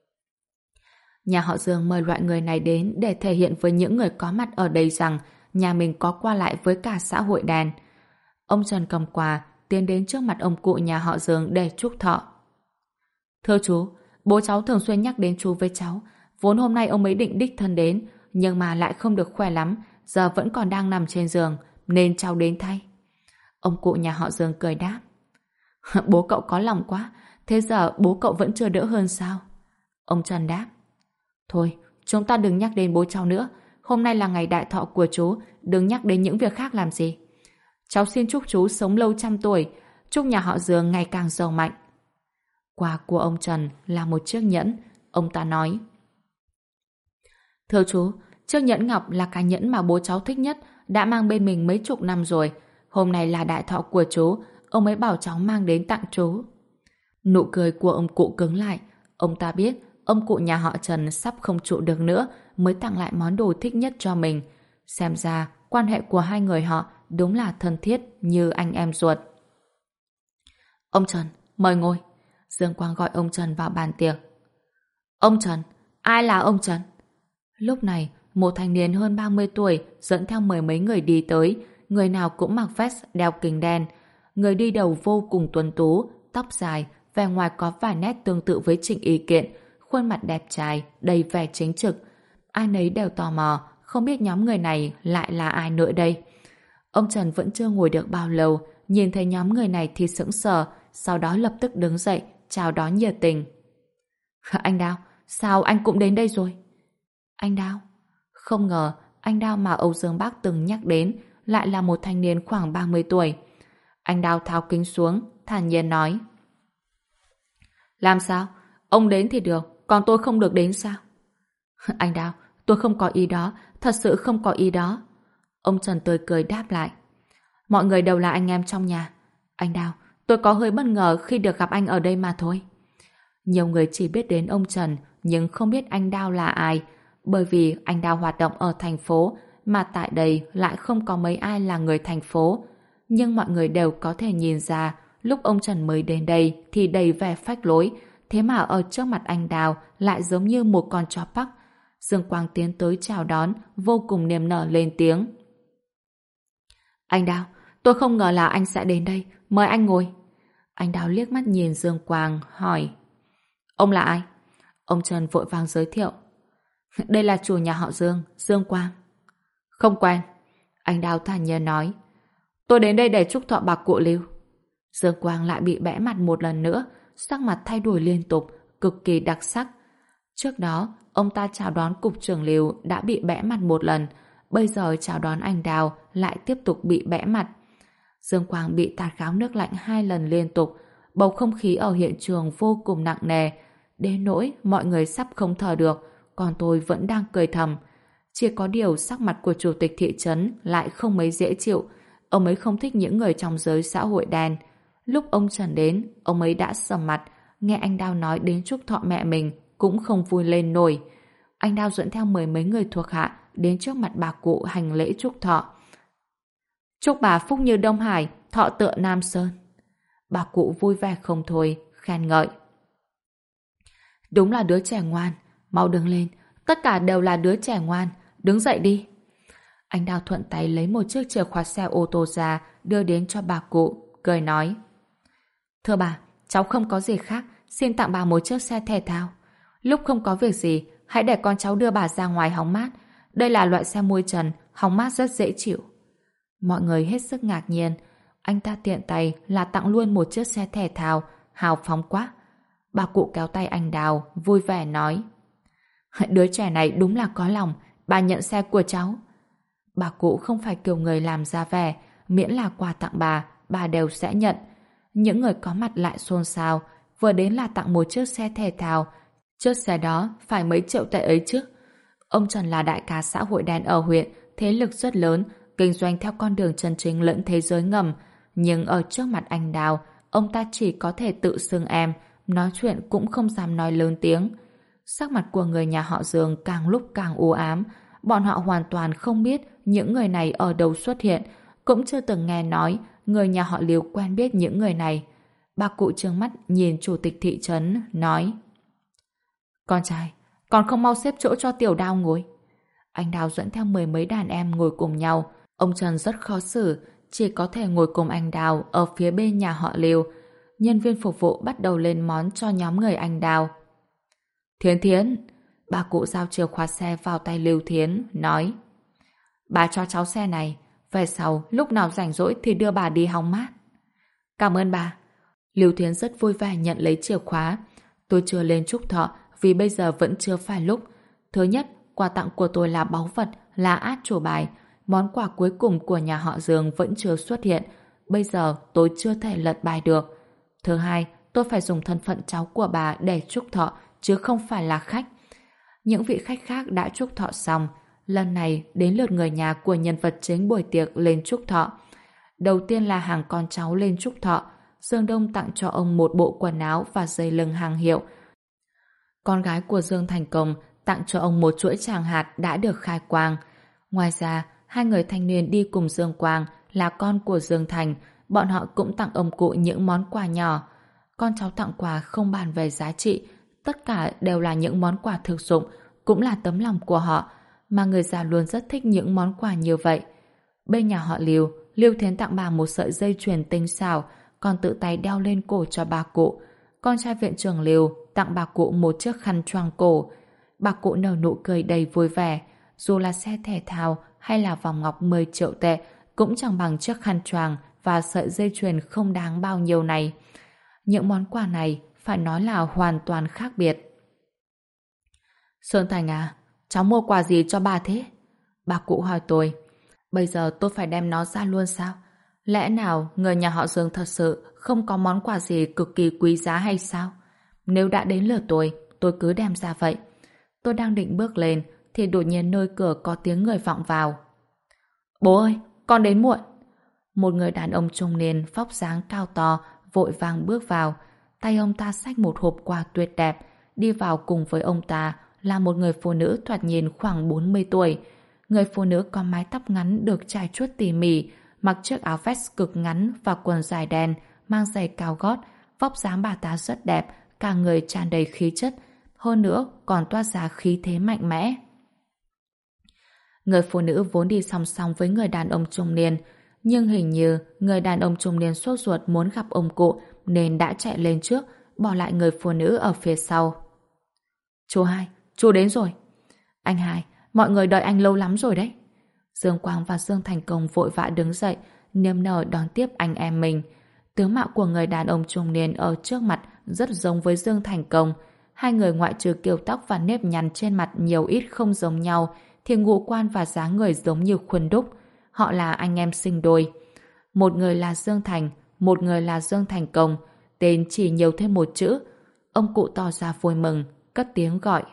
Nhà họ Dương mời loại người này đến để thể hiện với những người có mặt ở đây rằng nhà mình có qua lại với cả xã hội đen. Ông Trần cầm quà, tiến đến trước mặt ông cụ nhà họ Dương để chúc thọ. Thưa chú, bố cháu thường xuyên nhắc đến chú với cháu. Vốn hôm nay ông ấy định đích thân đến, nhưng mà lại không được khỏe lắm, giờ vẫn còn đang nằm trên giường, nên cháu đến thay. Ông cụ nhà họ Dương cười đáp. Bố cậu có lòng quá, Thế giờ bố cậu vẫn chưa đỡ hơn sao? Ông Trần đáp. Thôi, chúng ta đừng nhắc đến bố cháu nữa. Hôm nay là ngày đại thọ của chú, đừng nhắc đến những việc khác làm gì. Cháu xin chúc chú sống lâu trăm tuổi, chúc nhà họ Dương ngày càng giàu mạnh. Quà của ông Trần là một chiếc nhẫn. Ông ta nói. Thưa chú, chiếc nhẫn ngọc là cái nhẫn mà bố cháu thích nhất, đã mang bên mình mấy chục năm rồi. Hôm nay là đại thọ của chú, ông ấy bảo cháu mang đến tặng chú. Nụ cười của ông cụ cứng lại. Ông ta biết ông cụ nhà họ Trần sắp không trụ được nữa mới tặng lại món đồ thích nhất cho mình. Xem ra quan hệ của hai người họ đúng là thân thiết như anh em ruột. Ông Trần, mời ngồi. Dương Quang gọi ông Trần vào bàn tiệc. Ông Trần? Ai là ông Trần? Lúc này, một thanh niên hơn 30 tuổi dẫn theo mười mấy người đi tới, người nào cũng mặc vest đeo kính đen. Người đi đầu vô cùng tuấn tú, tóc dài, vẻ ngoài có vài nét tương tự với Trịnh Y Kiện, khuôn mặt đẹp trai, đầy vẻ chính trực. Ai nấy đều tò mò, không biết nhóm người này lại là ai nữa đây. Ông Trần vẫn chưa ngồi được bao lâu, nhìn thấy nhóm người này thì sững sờ, sau đó lập tức đứng dậy, chào đón nhiệt tình. Anh Đao, sao anh cũng đến đây rồi? Anh Đao? Không ngờ, anh Đao mà Âu Dương Bác từng nhắc đến lại là một thanh niên khoảng 30 tuổi. Anh Đao tháo kính xuống, thản nhiên nói. Làm sao? Ông đến thì được, còn tôi không được đến sao? Anh Đao, tôi không có ý đó, thật sự không có ý đó. Ông Trần tươi cười đáp lại. Mọi người đều là anh em trong nhà. Anh Đao, tôi có hơi bất ngờ khi được gặp anh ở đây mà thôi. Nhiều người chỉ biết đến ông Trần, nhưng không biết anh Đao là ai, bởi vì anh Đao hoạt động ở thành phố, mà tại đây lại không có mấy ai là người thành phố. Nhưng mọi người đều có thể nhìn ra, lúc ông Trần mới đến đây thì đầy vẻ phách lối, thế mà ở trước mặt anh Đao lại giống như một con chó Bắc. Dương Quang tiến tới chào đón, vô cùng niềm nở lên tiếng. Anh Đao, tôi không ngờ là anh sẽ đến đây, mời anh ngồi. Anh Đao liếc mắt nhìn Dương Quang, hỏi. Ông là ai? Ông Trần vội vàng giới thiệu. Đây là chủ nhà họ Dương, Dương Quang. Không quen. Anh Đao thản nhiên nói. Tôi đến đây để chúc thọ bà cụ Lưu. Dương Quang lại bị bẽ mặt một lần nữa, sắc mặt thay đổi liên tục, cực kỳ đặc sắc. Trước đó, ông ta chào đón cục trưởng Lưu đã bị bẽ mặt một lần, bây giờ chào đón anh Đào lại tiếp tục bị bẽ mặt. Dương Quang bị tạt gáo nước lạnh 2 lần liên tục, bầu không khí ở hiện trường vô cùng nặng nề, đến nỗi mọi người sắp không thở được, còn tôi vẫn đang cười thầm. Chỉ có điều sắc mặt của chủ tịch thị trấn lại không mấy dễ chịu, ông ấy không thích những người trong giới xã hội đen. Lúc ông Trần đến, ông ấy đã sầm mặt, nghe anh Đao nói đến chúc thọ mẹ mình cũng không vui lên nổi. Anh Đao dẫn theo mười mấy người thuộc hạ đến trước mặt bà cụ hành lễ chúc thọ. Chúc bà phúc như Đông Hải, thọ tựa Nam Sơn. Bà cụ vui vẻ không thôi, khen ngợi. Đúng là đứa trẻ ngoan, mau đứng lên, tất cả đều là đứa trẻ ngoan, đứng dậy đi. Anh Đao thuận tay lấy một chiếc chìa khóa xe ô tô ra, đưa đến cho bà cụ, cười nói. Thưa bà, cháu không có gì khác, xin tặng bà một chiếc xe thể thao. Lúc không có việc gì, hãy để con cháu đưa bà ra ngoài hóng mát. Đây là loại xe mui trần, hóng mát rất dễ chịu. Mọi người hết sức ngạc nhiên. Anh ta tiện tay là tặng luôn một chiếc xe thể thao, hào phóng quá. Bà cụ kéo tay anh Đào, vui vẻ nói. Đứa trẻ này đúng là có lòng, bà nhận xe của cháu. Bà cụ không phải kiểu người làm ra vẻ, miễn là quà tặng bà đều sẽ nhận. Những người có mặt lại xôn xao, vừa đến là tặng một chiếc xe thể thao. Chiếc xe đó phải mấy triệu tệ ấy chứ. Ông Trần là đại ca xã hội đen ở huyện, thế lực rất lớn, kinh doanh theo con đường chân chính lẫn thế giới ngầm. Nhưng ở trước mặt anh Đào, ông ta chỉ có thể tự xưng em, nói chuyện cũng không dám nói lớn tiếng. Sắc mặt của người nhà họ Dương càng lúc càng u ám, bọn họ hoàn toàn không biết những người này ở đâu xuất hiện, cũng chưa từng nghe nói người nhà họ Liêu quen biết những người này. Bà cụ trừng mắt nhìn chủ tịch thị trấn, nói. Con trai, còn không mau xếp chỗ cho tiểu Đao ngồi. Anh Đào dẫn theo mười mấy đàn em ngồi cùng nhau. Ông Trần rất khó xử, chỉ có thể ngồi cùng anh Đào ở phía bên nhà họ Liêu. Nhân viên phục vụ bắt đầu lên món cho nhóm người anh Đào. Thiến Thiến, bà cụ giao chìa khóa xe vào tay Lưu Thiến, nói. Bà cho cháu xe này, về sau lúc nào rảnh rỗi thì đưa bà đi hóng mát. Cảm ơn bà. Lưu Thiến rất vui vẻ nhận lấy chìa khóa. Tôi chưa lên chúc thọ vì bây giờ vẫn chưa phải lúc. Thứ nhất, quà tặng của tôi là báu vật, là át chủ bài. Món quà cuối cùng của nhà họ Dương vẫn chưa xuất hiện. Bây giờ tôi chưa thể lật bài được. Thứ hai, tôi phải dùng thân phận cháu của bà để chúc thọ, chứ không phải là khách. Những vị khách khác đã chúc thọ xong. Lần này đến lượt người nhà của nhân vật chính buổi tiệc lên chúc thọ. Đầu tiên là hàng con cháu lên chúc thọ. Dương Đông tặng cho ông một bộ quần áo và dây lưng hàng hiệu. Con gái của Dương Thành Công tặng cho ông một chuỗi tràng hạt đã được khai quang. Ngoài ra, hai người thanh niên đi cùng Dương Quang là con của Dương Thành, bọn họ cũng tặng ông cụ những món quà nhỏ. Con cháu tặng quà không bàn về giá trị, tất cả đều là những món quà thực dụng, cũng là tấm lòng của họ, mà người già luôn rất thích những món quà như vậy. Bên nhà họ Lưu, Lưu Thiến tặng bà một sợi dây chuyền tinh xảo, còn tự tay đeo lên cổ cho bà cụ. Con trai viện trưởng Lưu tặng bà cụ một chiếc khăn choàng cổ. Bà cụ nở nụ cười đầy vui vẻ. Dù là xe thể thao hay là vòng ngọc 10 triệu tệ cũng chẳng bằng chiếc khăn choàng và sợi dây chuyền không đáng bao nhiêu này. Những món quà này phải nói là hoàn toàn khác biệt. Sơn Thành à, cháu mua quà gì cho bà thế? Bà cụ hỏi tôi. Bây giờ tôi phải đem nó ra luôn sao? Lẽ nào người nhà họ Dương thật sự không có món quà gì cực kỳ quý giá hay sao? Nếu đã đến lượt tôi cứ đem ra vậy. Tôi đang định bước lên thì đột nhiên nơi cửa có tiếng người vọng vào. Bố ơi, con đến muộn. Một người đàn ông trung niên vóc dáng cao to vội vàng bước vào. Tay ông ta xách một hộp quà tuyệt đẹp. Đi vào cùng với ông ta là một người phụ nữ thoạt nhìn khoảng 40 tuổi. Người phụ nữ có mái tóc ngắn được chải chuốt tỉ mỉ, mặc chiếc áo vest cực ngắn và quần dài đen, mang giày cao gót. Vóc dáng bà ta rất đẹp, cả người tràn đầy khí chất, hơn nữa còn toát ra khí thế mạnh mẽ. Người phụ nữ vốn đi song song với người đàn ông trung niên, nhưng hình như người đàn ông trung niên sốt ruột muốn gặp ông cụ nên đã chạy lên trước, bỏ lại người phụ nữ ở phía sau. Chú Hai, chú đến rồi. Anh Hai, mọi người đợi anh lâu lắm rồi đấy. Dương Quang và Dương Thành Công vội vã đứng dậy, niềm nở đón tiếp anh em mình. Tướng mạo của người đàn ông trung niên ở trước mặt rất giống với Dương Thành Công. Hai người ngoại trừ kiểu tóc và nếp nhăn trên mặt nhiều ít không giống nhau, thì ngũ quan và dáng người giống như khuôn đúc. Họ là anh em sinh đôi. Một người là Dương Thành, một người là Dương Thành Công. Tên chỉ nhiều thêm một chữ. Ông cụ tỏ ra vui mừng, cất tiếng gọi.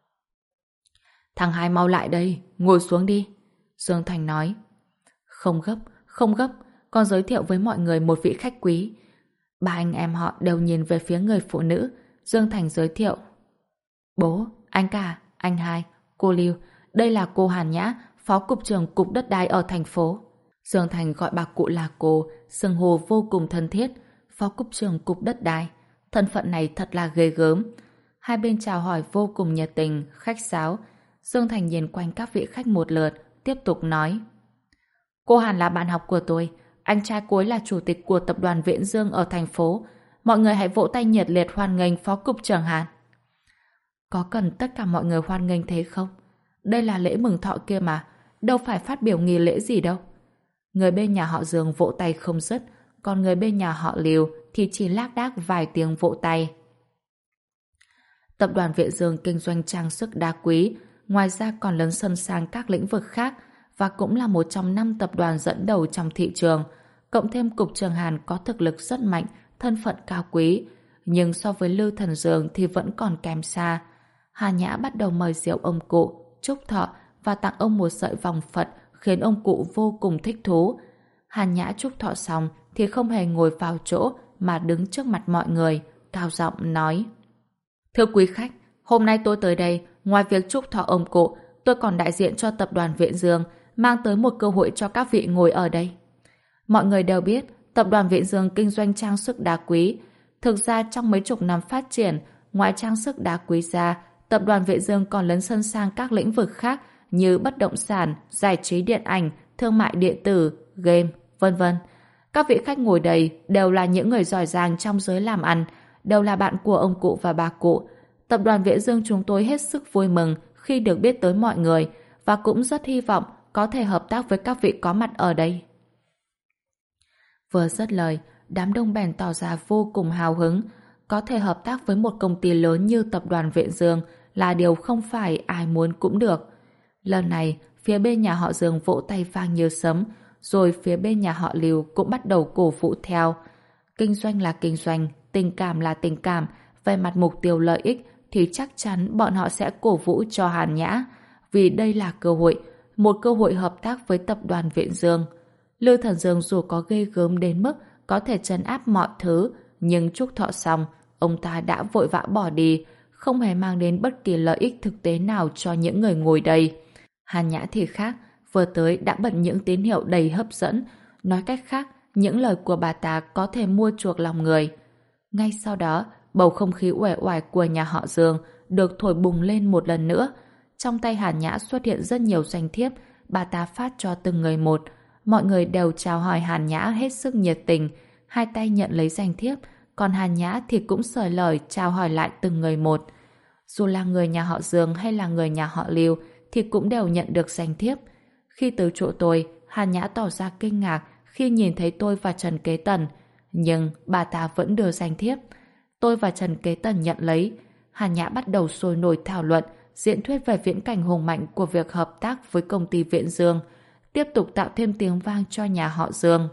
Thằng Hai mau lại đây, ngồi xuống đi. Dương Thành nói. Không gấp, không gấp. Con giới thiệu với mọi người một vị khách quý. Ba anh em họ đều nhìn về phía người phụ nữ. Dương Thành giới thiệu. Bố, anh cả, anh Hai, cô Lưu. Đây là cô Hàn Nhã, phó cục trưởng cục đất đai ở thành phố. Dương Thành gọi bà cụ là cô, xưng hô vô cùng thân thiết. Phó cục trưởng cục đất đai. Thân phận này thật là ghê gớm. Hai bên chào hỏi vô cùng nhiệt tình, khách sáo. Dương Thành nhìn quanh các vị khách một lượt, tiếp tục nói. Cô Hàn là bạn học của tôi. Anh trai cô ấy là chủ tịch của tập đoàn Viễn Dương ở thành phố. Mọi người hãy vỗ tay nhiệt liệt hoan nghênh phó cục trưởng Hàn. Có cần tất cả mọi người hoan nghênh thế không? Đây là lễ mừng thọ kia mà, đâu phải phát biểu nghi lễ gì đâu. Người bên nhà họ Dương vỗ tay không dứt, còn người bên nhà họ Lưu thì chỉ lác đác vài tiếng vỗ tay. Tập đoàn Viễn Dương kinh doanh trang sức đá quý, ngoài ra còn lấn sân sang các lĩnh vực khác và cũng là một trong 5 tập đoàn dẫn đầu trong thị trường. Cộng thêm cục trưởng Hàn có thực lực rất mạnh, thân phận cao quý, nhưng so với Lưu Thần Dương thì vẫn còn kém xa. Hà Nhã bắt đầu mời rượu ông cụ, chúc thọ và tặng ông một sợi vòng Phật khiến ông cụ vô cùng thích thú. Hà Nhã chúc thọ xong thì không hề ngồi vào chỗ mà đứng trước mặt mọi người, cao giọng nói. Thưa quý khách, hôm nay tôi tới đây, ngoài việc chúc thọ ông cụ, tôi còn đại diện cho tập đoàn Viễn Dương, mang tới một cơ hội cho các vị ngồi ở đây. Mọi người đều biết, tập đoàn Viễn Dương kinh doanh trang sức đá quý. Thực ra trong mấy chục năm phát triển, ngoài trang sức đá quý ra, tập đoàn Viễn Dương còn lấn sân sang các lĩnh vực khác như bất động sản, giải trí điện ảnh, thương mại điện tử, game, vân vân. Các vị khách ngồi đây đều là những người giỏi giang trong giới làm ăn, đều là bạn của ông cụ và bà cụ. Tập đoàn Viễn Dương chúng tôi hết sức vui mừng khi được biết tới mọi người và cũng rất hy vọng có thể hợp tác với các vị có mặt ở đây. Vừa dứt lời, đám đông bèn tỏ ra vô cùng hào hứng. Có thể hợp tác với một công ty lớn như tập đoàn Viện Dương là điều không phải ai muốn cũng được. Lần này, phía bên nhà họ Dương vỗ tay vang như sấm, rồi phía bên nhà họ Lưu cũng bắt đầu cổ vũ theo. Kinh doanh là kinh doanh, tình cảm là tình cảm, về mặt mục tiêu lợi ích thì chắc chắn bọn họ sẽ cổ vũ cho Hàn Nhã, vì đây là cơ hội, một cơ hội hợp tác với tập đoàn Viện Dương. Lưu Thần Dương dù có ghê gớm đến mức có thể trấn áp mọi thứ, nhưng chúc thọ xong, ông ta đã vội vã bỏ đi, không hề mang đến bất kỳ lợi ích thực tế nào cho những người ngồi đây. Hàn Nhã thì khác, vừa tới đã bật những tín hiệu đầy hấp dẫn, nói cách khác, những lời của bà ta có thể mua chuộc lòng người. Ngay sau đó, bầu không khí uể oải của nhà họ Dương được thổi bùng lên một lần nữa. Trong tay Hàn Nhã xuất hiện rất nhiều danh thiếp, bà ta phát cho từng người một. Mọi người đều chào hỏi Hàn Nhã hết sức nhiệt tình, hai tay nhận lấy danh thiếp, còn Hàn Nhã thì cũng sởi lời chào hỏi lại từng người một. Dù là người nhà họ Dương hay là người nhà họ Lưu thì cũng đều nhận được danh thiếp. Khi tới chỗ tôi, Hàn Nhã tỏ ra kinh ngạc khi nhìn thấy tôi và Trần Kế Tần, nhưng bà ta vẫn đưa danh thiếp. Tôi và Trần Kế Tần nhận lấy. Hàn Nhã bắt đầu sôi nổi thảo luận, diễn thuyết về viễn cảnh hùng mạnh của việc hợp tác với công ty Viện Dương, tiếp tục tạo thêm tiếng vang cho nhà họ Dương.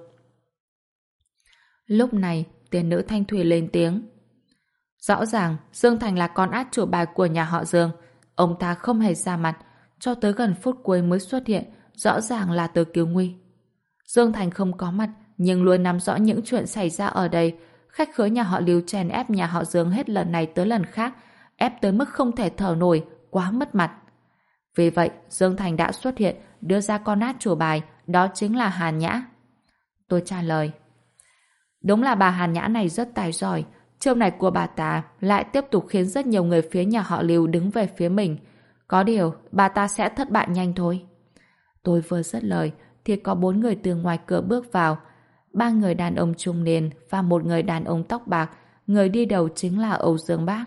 Lúc này, tiền nữ Thanh Thủy lên tiếng. Rõ ràng, Dương Thành là con át chủ bài của nhà họ Dương. Ông ta không hề ra mặt, cho tới gần phút cuối mới xuất hiện, rõ ràng là tới cứu nguy. Dương Thành không có mặt, nhưng luôn nắm rõ những chuyện xảy ra ở đây. Khách khứa nhà họ Lưu chèn ép nhà họ Dương hết lần này tới lần khác, ép tới mức không thể thở nổi, quá mất mặt. Vì vậy, Dương Thành đã xuất hiện, đưa ra con át chủ bài, đó chính là Hàn Nhã. Tôi trả lời. Đúng là bà Hàn Nhã này rất tài giỏi, chiêu này của bà ta lại tiếp tục khiến rất nhiều người phía nhà họ Lưu đứng về phía mình. Có điều, bà ta sẽ thất bại nhanh thôi. Tôi vừa dứt lời, thì có 4 người từ ngoài cửa bước vào. 3 người đàn ông trung niên và 1 người đàn ông tóc bạc, người đi đầu chính là Âu Dương Bác.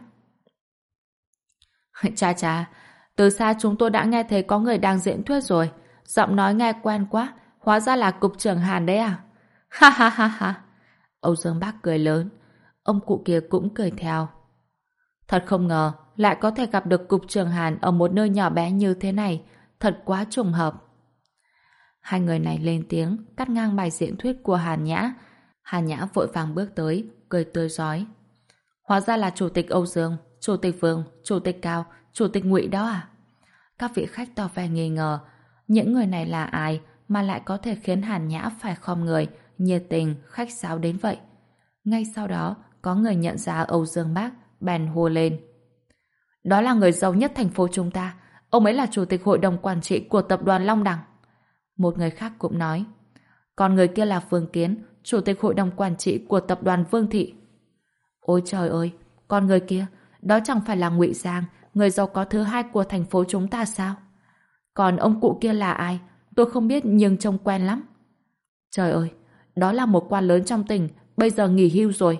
Chà chà, từ xa chúng tôi đã nghe thấy có người đang diễn thuyết rồi. Giọng nói nghe quen quá, hóa ra là cục trưởng Hàn đấy à? Ha ha ha ha. Âu Dương Bác cười lớn. Ông cụ kia cũng cười theo. Thật không ngờ, lại có thể gặp được cục trưởng Hàn ở một nơi nhỏ bé như thế này. Thật quá trùng hợp. Hai người này lên tiếng, cắt ngang bài diễn thuyết của Hàn Nhã. Hàn Nhã vội vàng bước tới, cười tươi rói. Hóa ra là Chủ tịch Âu Dương, Chủ tịch Vương, Chủ tịch Cao, Chủ tịch Ngụy đó à? Các vị khách tỏ vẻ nghi ngờ. Những người này là ai mà lại có thể khiến Hàn Nhã phải khom người, nhiệt tình, khách sáo đến vậy? Ngay sau đó, có người nhận ra Âu Dương Bác, bèn hô lên. Đó là người giàu nhất thành phố chúng ta. Ông ấy là Chủ tịch Hội đồng Quản trị của tập đoàn Long Đẳng. Một người khác cũng nói. Còn người kia là Vương Kiến, Chủ tịch Hội đồng Quản trị của tập đoàn Vương Thị. Ôi trời ơi, còn người kia, đó chẳng phải là Ngụy Giang, người giàu có thứ 2 của thành phố chúng ta sao? Còn ông cụ kia là ai? Tôi không biết nhưng trông quen lắm. Trời ơi, đó là một quan lớn trong tỉnh, bây giờ nghỉ hưu rồi.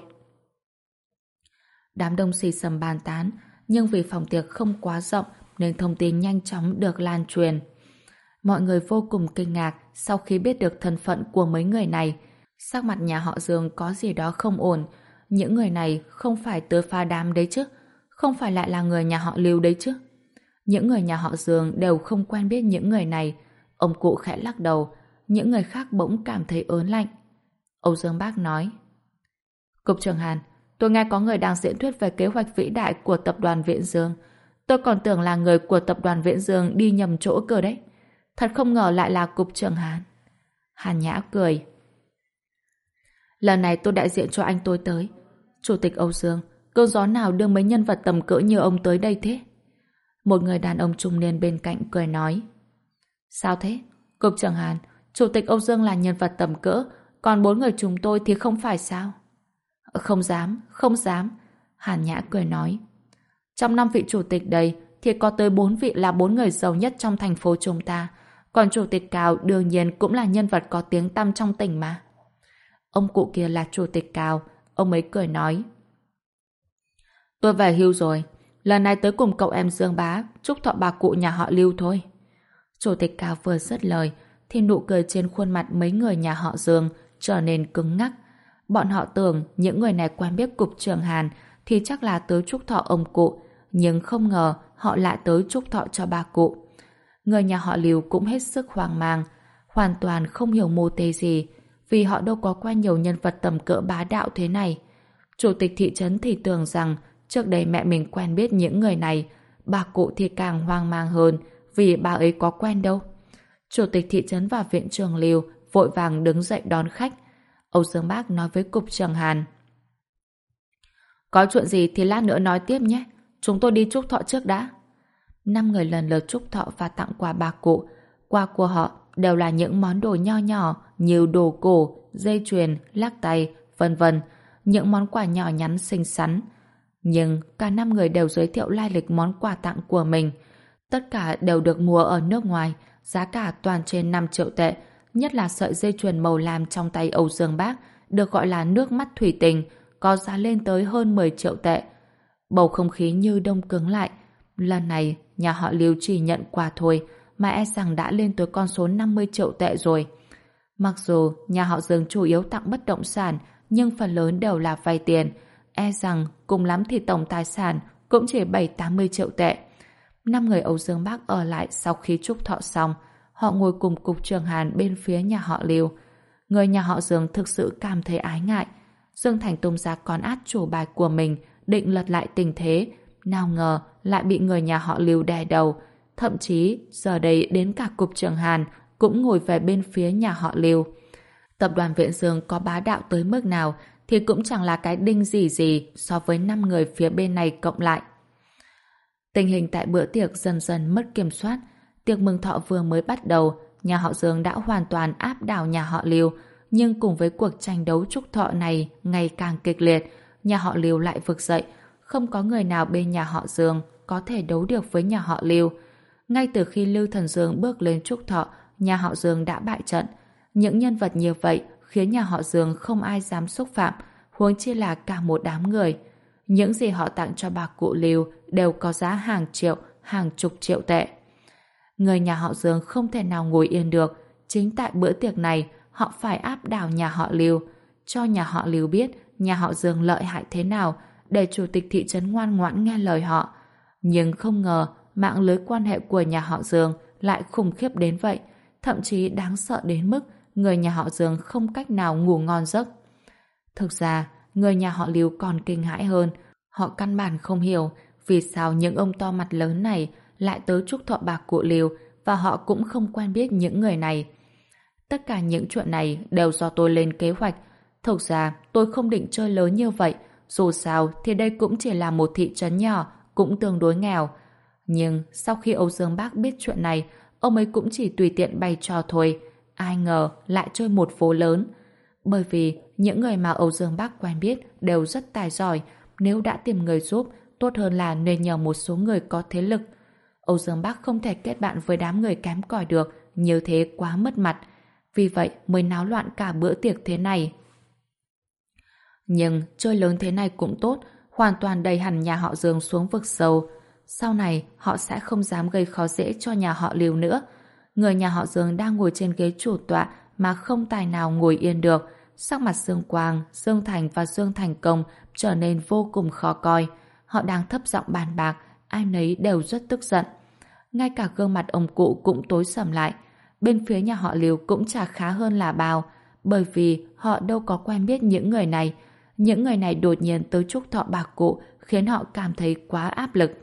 Đám đông xì xầm bàn tán, nhưng vì phòng tiệc không quá rộng nên thông tin nhanh chóng được lan truyền. Mọi người vô cùng kinh ngạc sau khi biết được thân phận của mấy người này. Sắc mặt nhà họ Dương có gì đó không ổn. Những người này không phải tới phá đám đấy chứ? Không phải lại là người nhà họ Lưu đấy chứ? Những người nhà họ Dương đều không quen biết những người này. Ông cụ khẽ lắc đầu. Những người khác bỗng cảm thấy ớn lạnh. Âu Dương Bác nói. Cục trưởng Hàn, tôi nghe có người đang diễn thuyết về kế hoạch vĩ đại của tập đoàn Viễn Dương. Tôi còn tưởng là người của tập đoàn Viễn Dương đi nhầm chỗ cơ đấy. Thật không ngờ lại là cục trưởng Hàn. Hàn Nhã cười. Lần này tôi đại diện cho anh tôi tới. Chủ tịch Âu Dương, cơn gió nào đưa mấy nhân vật tầm cỡ như ông tới đây thế? Một người đàn ông trung niên bên cạnh cười nói. Sao thế? Cục trưởng Hàn, Chủ tịch Âu Dương là nhân vật tầm cỡ, còn 4 người chúng tôi thì không phải sao? Không dám, không dám. Hàn Nhã cười nói. Trong 5 vị chủ tịch đây thì có tới 4 vị là 4 người giàu nhất trong thành phố chúng ta. Còn Chủ tịch Cao đương nhiên cũng là nhân vật có tiếng tăm trong tỉnh mà. Ông cụ kia là Chủ tịch Cao. Ông ấy cười nói. Tôi về hưu rồi. Lần này tới cùng cậu em Dương Bá chúc thọ bà cụ nhà họ Lưu thôi. Chủ tịch Cao vừa dứt lời thì nụ cười trên khuôn mặt mấy người nhà họ Dương trở nên cứng ngắc. Bọn họ tưởng những người này quen biết cục trưởng Hàn thì chắc là tới chúc thọ ông cụ, nhưng không ngờ họ lại tới chúc thọ cho bà cụ. Người nhà họ Lưu cũng hết sức hoang mang, hoàn toàn không hiểu mô tê gì, vì họ đâu có quen nhiều nhân vật tầm cỡ bá đạo thế này. Chủ tịch thị trấn thì tưởng rằng trước đây mẹ mình quen biết những người này, bà cụ thì càng hoang mang hơn vì bà ấy có quen đâu. Chủ tịch thị trấn và viện trưởng Lưu vội vàng đứng dậy đón khách. Âu Dương Bác nói với cục trưởng Hàn: có chuyện gì thì lát nữa nói tiếp nhé, chúng tôi đi chúc thọ trước đã. 5 người lần lượt chúc thọ và tặng quà bà cụ. Quà của họ đều là những món đồ nho nhỏ như đồ cổ, dây chuyền, lắc tay, vân vân, những món quà nhỏ nhắn xinh xắn. Nhưng cả 5 người đều giới thiệu lai lịch món quà tặng của mình. Tất cả đều được mua ở nước ngoài, giá cả toàn trên 5 triệu tệ, nhất là sợi dây chuyền màu lam trong tay Âu Dương Bác, được gọi là nước mắt thủy tình, có giá lên tới hơn 10 triệu tệ. Bầu không khí như đông cứng lại. Lần này, nhà họ Lưu chỉ nhận quà thôi, mà e rằng đã lên tới con số 50 triệu tệ rồi. Mặc dù nhà họ Dương chủ yếu tặng bất động sản, nhưng phần lớn đều là vay tiền. E rằng cùng lắm thì tổng tài sản cũng chỉ 7-80 triệu tệ. 5 người Âu Dương Bác ở lại sau khi chúc thọ xong. Họ ngồi cùng cục trưởng Hàn bên phía nhà họ Lưu. Người nhà họ Dương thực sự cảm thấy ái ngại. Dương Thành tung ra con át chủ bài của mình, định lật lại tình thế. Nào ngờ lại bị người nhà họ Lưu đè đầu. Thậm chí giờ đây đến cả cục trưởng Hàn cũng ngồi về bên phía nhà họ Lưu. Tập đoàn Viện Dương có bá đạo tới mức nào thì cũng chẳng là cái đinh gì gì so với 5 người phía bên này cộng lại. Tình hình tại bữa tiệc dần dần mất kiểm soát. Tiệc mừng thọ vừa mới bắt đầu, nhà họ Dương đã hoàn toàn áp đảo nhà họ Lưu. Nhưng cùng với cuộc tranh đấu chúc thọ này ngày càng kịch liệt, nhà họ Lưu lại vực dậy. Không có người nào bên nhà họ Dương có thể đấu được với nhà họ Lưu. Ngay từ khi Lưu Thần Dương bước lên chúc thọ, nhà họ Dương đã bại trận. Những nhân vật như vậy khiến nhà họ Dương không ai dám xúc phạm, huống chi là cả một đám người. Những gì họ tặng cho bà cụ Lưu đều có giá hàng triệu, hàng chục triệu tệ. Người nhà họ Dương không thể nào ngồi yên được. Chính tại bữa tiệc này, họ phải áp đảo nhà họ Lưu, cho nhà họ Lưu biết nhà họ Dương lợi hại thế nào, để chủ tịch thị trấn ngoan ngoãn nghe lời họ. Nhưng không ngờ mạng lưới quan hệ của nhà họ Dương lại khủng khiếp đến vậy, thậm chí đáng sợ đến mức người nhà họ Dương không cách nào ngủ ngon giấc. Thực ra, người nhà họ Lưu còn kinh hãi hơn. Họ căn bản không hiểu vì sao những ông to mặt lớn này lại tới chúc thọ bà cụ Lưu, và họ cũng không quen biết những người này. Tất cả những chuyện này đều do tôi lên kế hoạch. Thực ra tôi không định chơi lớn như vậy, dù sao thì đây cũng chỉ là một thị trấn nhỏ, cũng tương đối nghèo. Nhưng sau khi Âu Dương Bác biết chuyện này, ông ấy cũng chỉ tùy tiện bày trò thôi. Ai ngờ lại chơi một phố lớn. Bởi vì những người mà Âu Dương Bác quen biết đều rất tài giỏi, nếu đã tìm người giúp, tốt hơn là nên nhờ một số người có thế lực. Âu Dương Bác không thể kết bạn với đám người kém cỏi được, như thế quá mất mặt. Vì vậy mới náo loạn cả bữa tiệc thế này. Nhưng chơi lớn thế này cũng tốt, hoàn toàn đẩy hẳn nhà họ Dương xuống vực sâu. Sau này họ sẽ không dám gây khó dễ cho nhà họ Lưu nữa. Người nhà họ Dương đang ngồi trên ghế chủ tọa mà không tài nào ngồi yên được. Sắc mặt Dương Quang, Dương Thành và Dương Thành Công trở nên vô cùng khó coi. Họ đang thấp giọng bàn bạc, ai nấy đều rất tức giận. Ngay cả gương mặt ông cụ cũng tối sầm lại. Bên phía nhà họ Lưu cũng chả khá hơn là bao, bởi vì họ đâu có quen biết những người này. Những người này đột nhiên tới chúc thọ bà cụ khiến họ cảm thấy quá áp lực.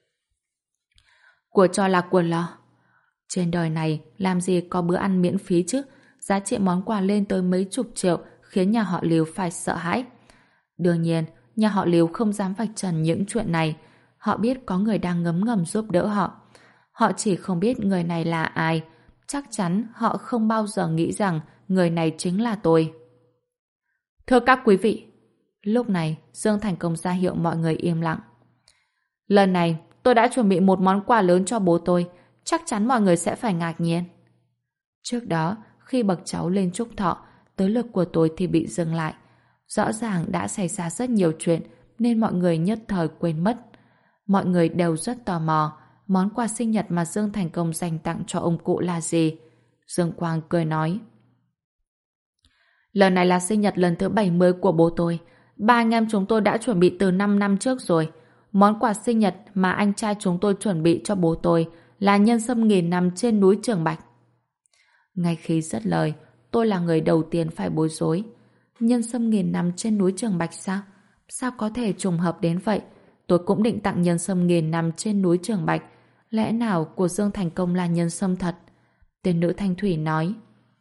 Của cho là của lo. Trên đời này làm gì có bữa ăn miễn phí chứ? Giá trị món quà lên tới mấy chục triệu khiến nhà họ Lưu phải sợ hãi. Đương nhiên, nhà họ Lưu không dám vạch trần những chuyện này. Họ biết có người đang ngấm ngầm giúp đỡ họ. Họ chỉ không biết người này là ai. Chắc chắn họ không bao giờ nghĩ rằng người này chính là tôi. Thưa các quý vị, lúc này Dương Thành Công ra hiệu mọi người im lặng. Lần này tôi đã chuẩn bị một món quà lớn cho bố tôi, chắc chắn mọi người sẽ phải ngạc nhiên. Trước đó, khi bậc cháu lên chúc thọ, tới lượt của tôi thì bị dừng lại. Rõ ràng đã xảy ra rất nhiều chuyện nên mọi người nhất thời quên mất. Mọi người đều rất tò mò món quà sinh nhật mà Dương Thành Công dành tặng cho ông cụ là gì. Dương Quang cười nói: Lần này là sinh nhật lần thứ 70 của bố tôi. Ba anh em chúng tôi đã chuẩn bị từ 5 năm trước rồi. Món quà sinh nhật mà anh trai chúng tôi chuẩn bị cho bố tôi là nhân sâm nghìn năm trên núi Trường Bạch. Ngay khi dứt lời, tôi là người đầu tiên phải bối rối. Nhân sâm nghìn năm trên núi Trường Bạch sao? Sao có thể trùng hợp đến vậy? Tôi cũng định tặng nhân sâm nghìn năm trên núi Trường Bạch. Lẽ nào của Dương Thành Công là nhân sâm thật? Tên nữ thanh thủy nói.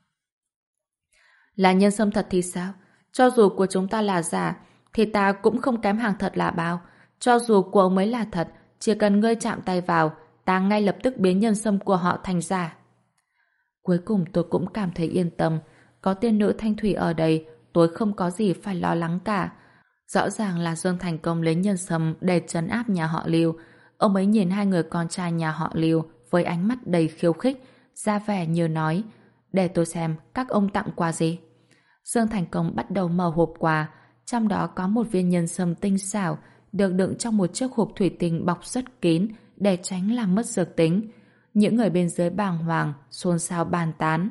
Là nhân sâm thật thì sao? Cho dù của chúng ta là giả, thì ta cũng không kém hàng thật là bao. Cho dù của ông ấy là thật, chỉ cần ngươi chạm tay vào, ta ngay lập tức biến nhân sâm của họ thành giả. Cuối cùng tôi cũng cảm thấy yên tâm. Có tiên nữ thanh thủy ở đây, tôi không có gì phải lo lắng cả. Rõ ràng là Dương Thành Công lấy nhân sâm để trấn áp nhà họ Lưu. Ông ấy nhìn hai người con trai nhà họ Lưu với ánh mắt đầy khiêu khích, ra vẻ như nói: để tôi xem các ông tặng quà gì. Dương Thành Công bắt đầu mở hộp quà, trong đó có một viên nhân sâm tinh xảo được đựng trong một chiếc hộp thủy tinh bọc rất kín để tránh làm mất dược tính. Những người bên dưới bàng hoàng xôn xao bàn tán.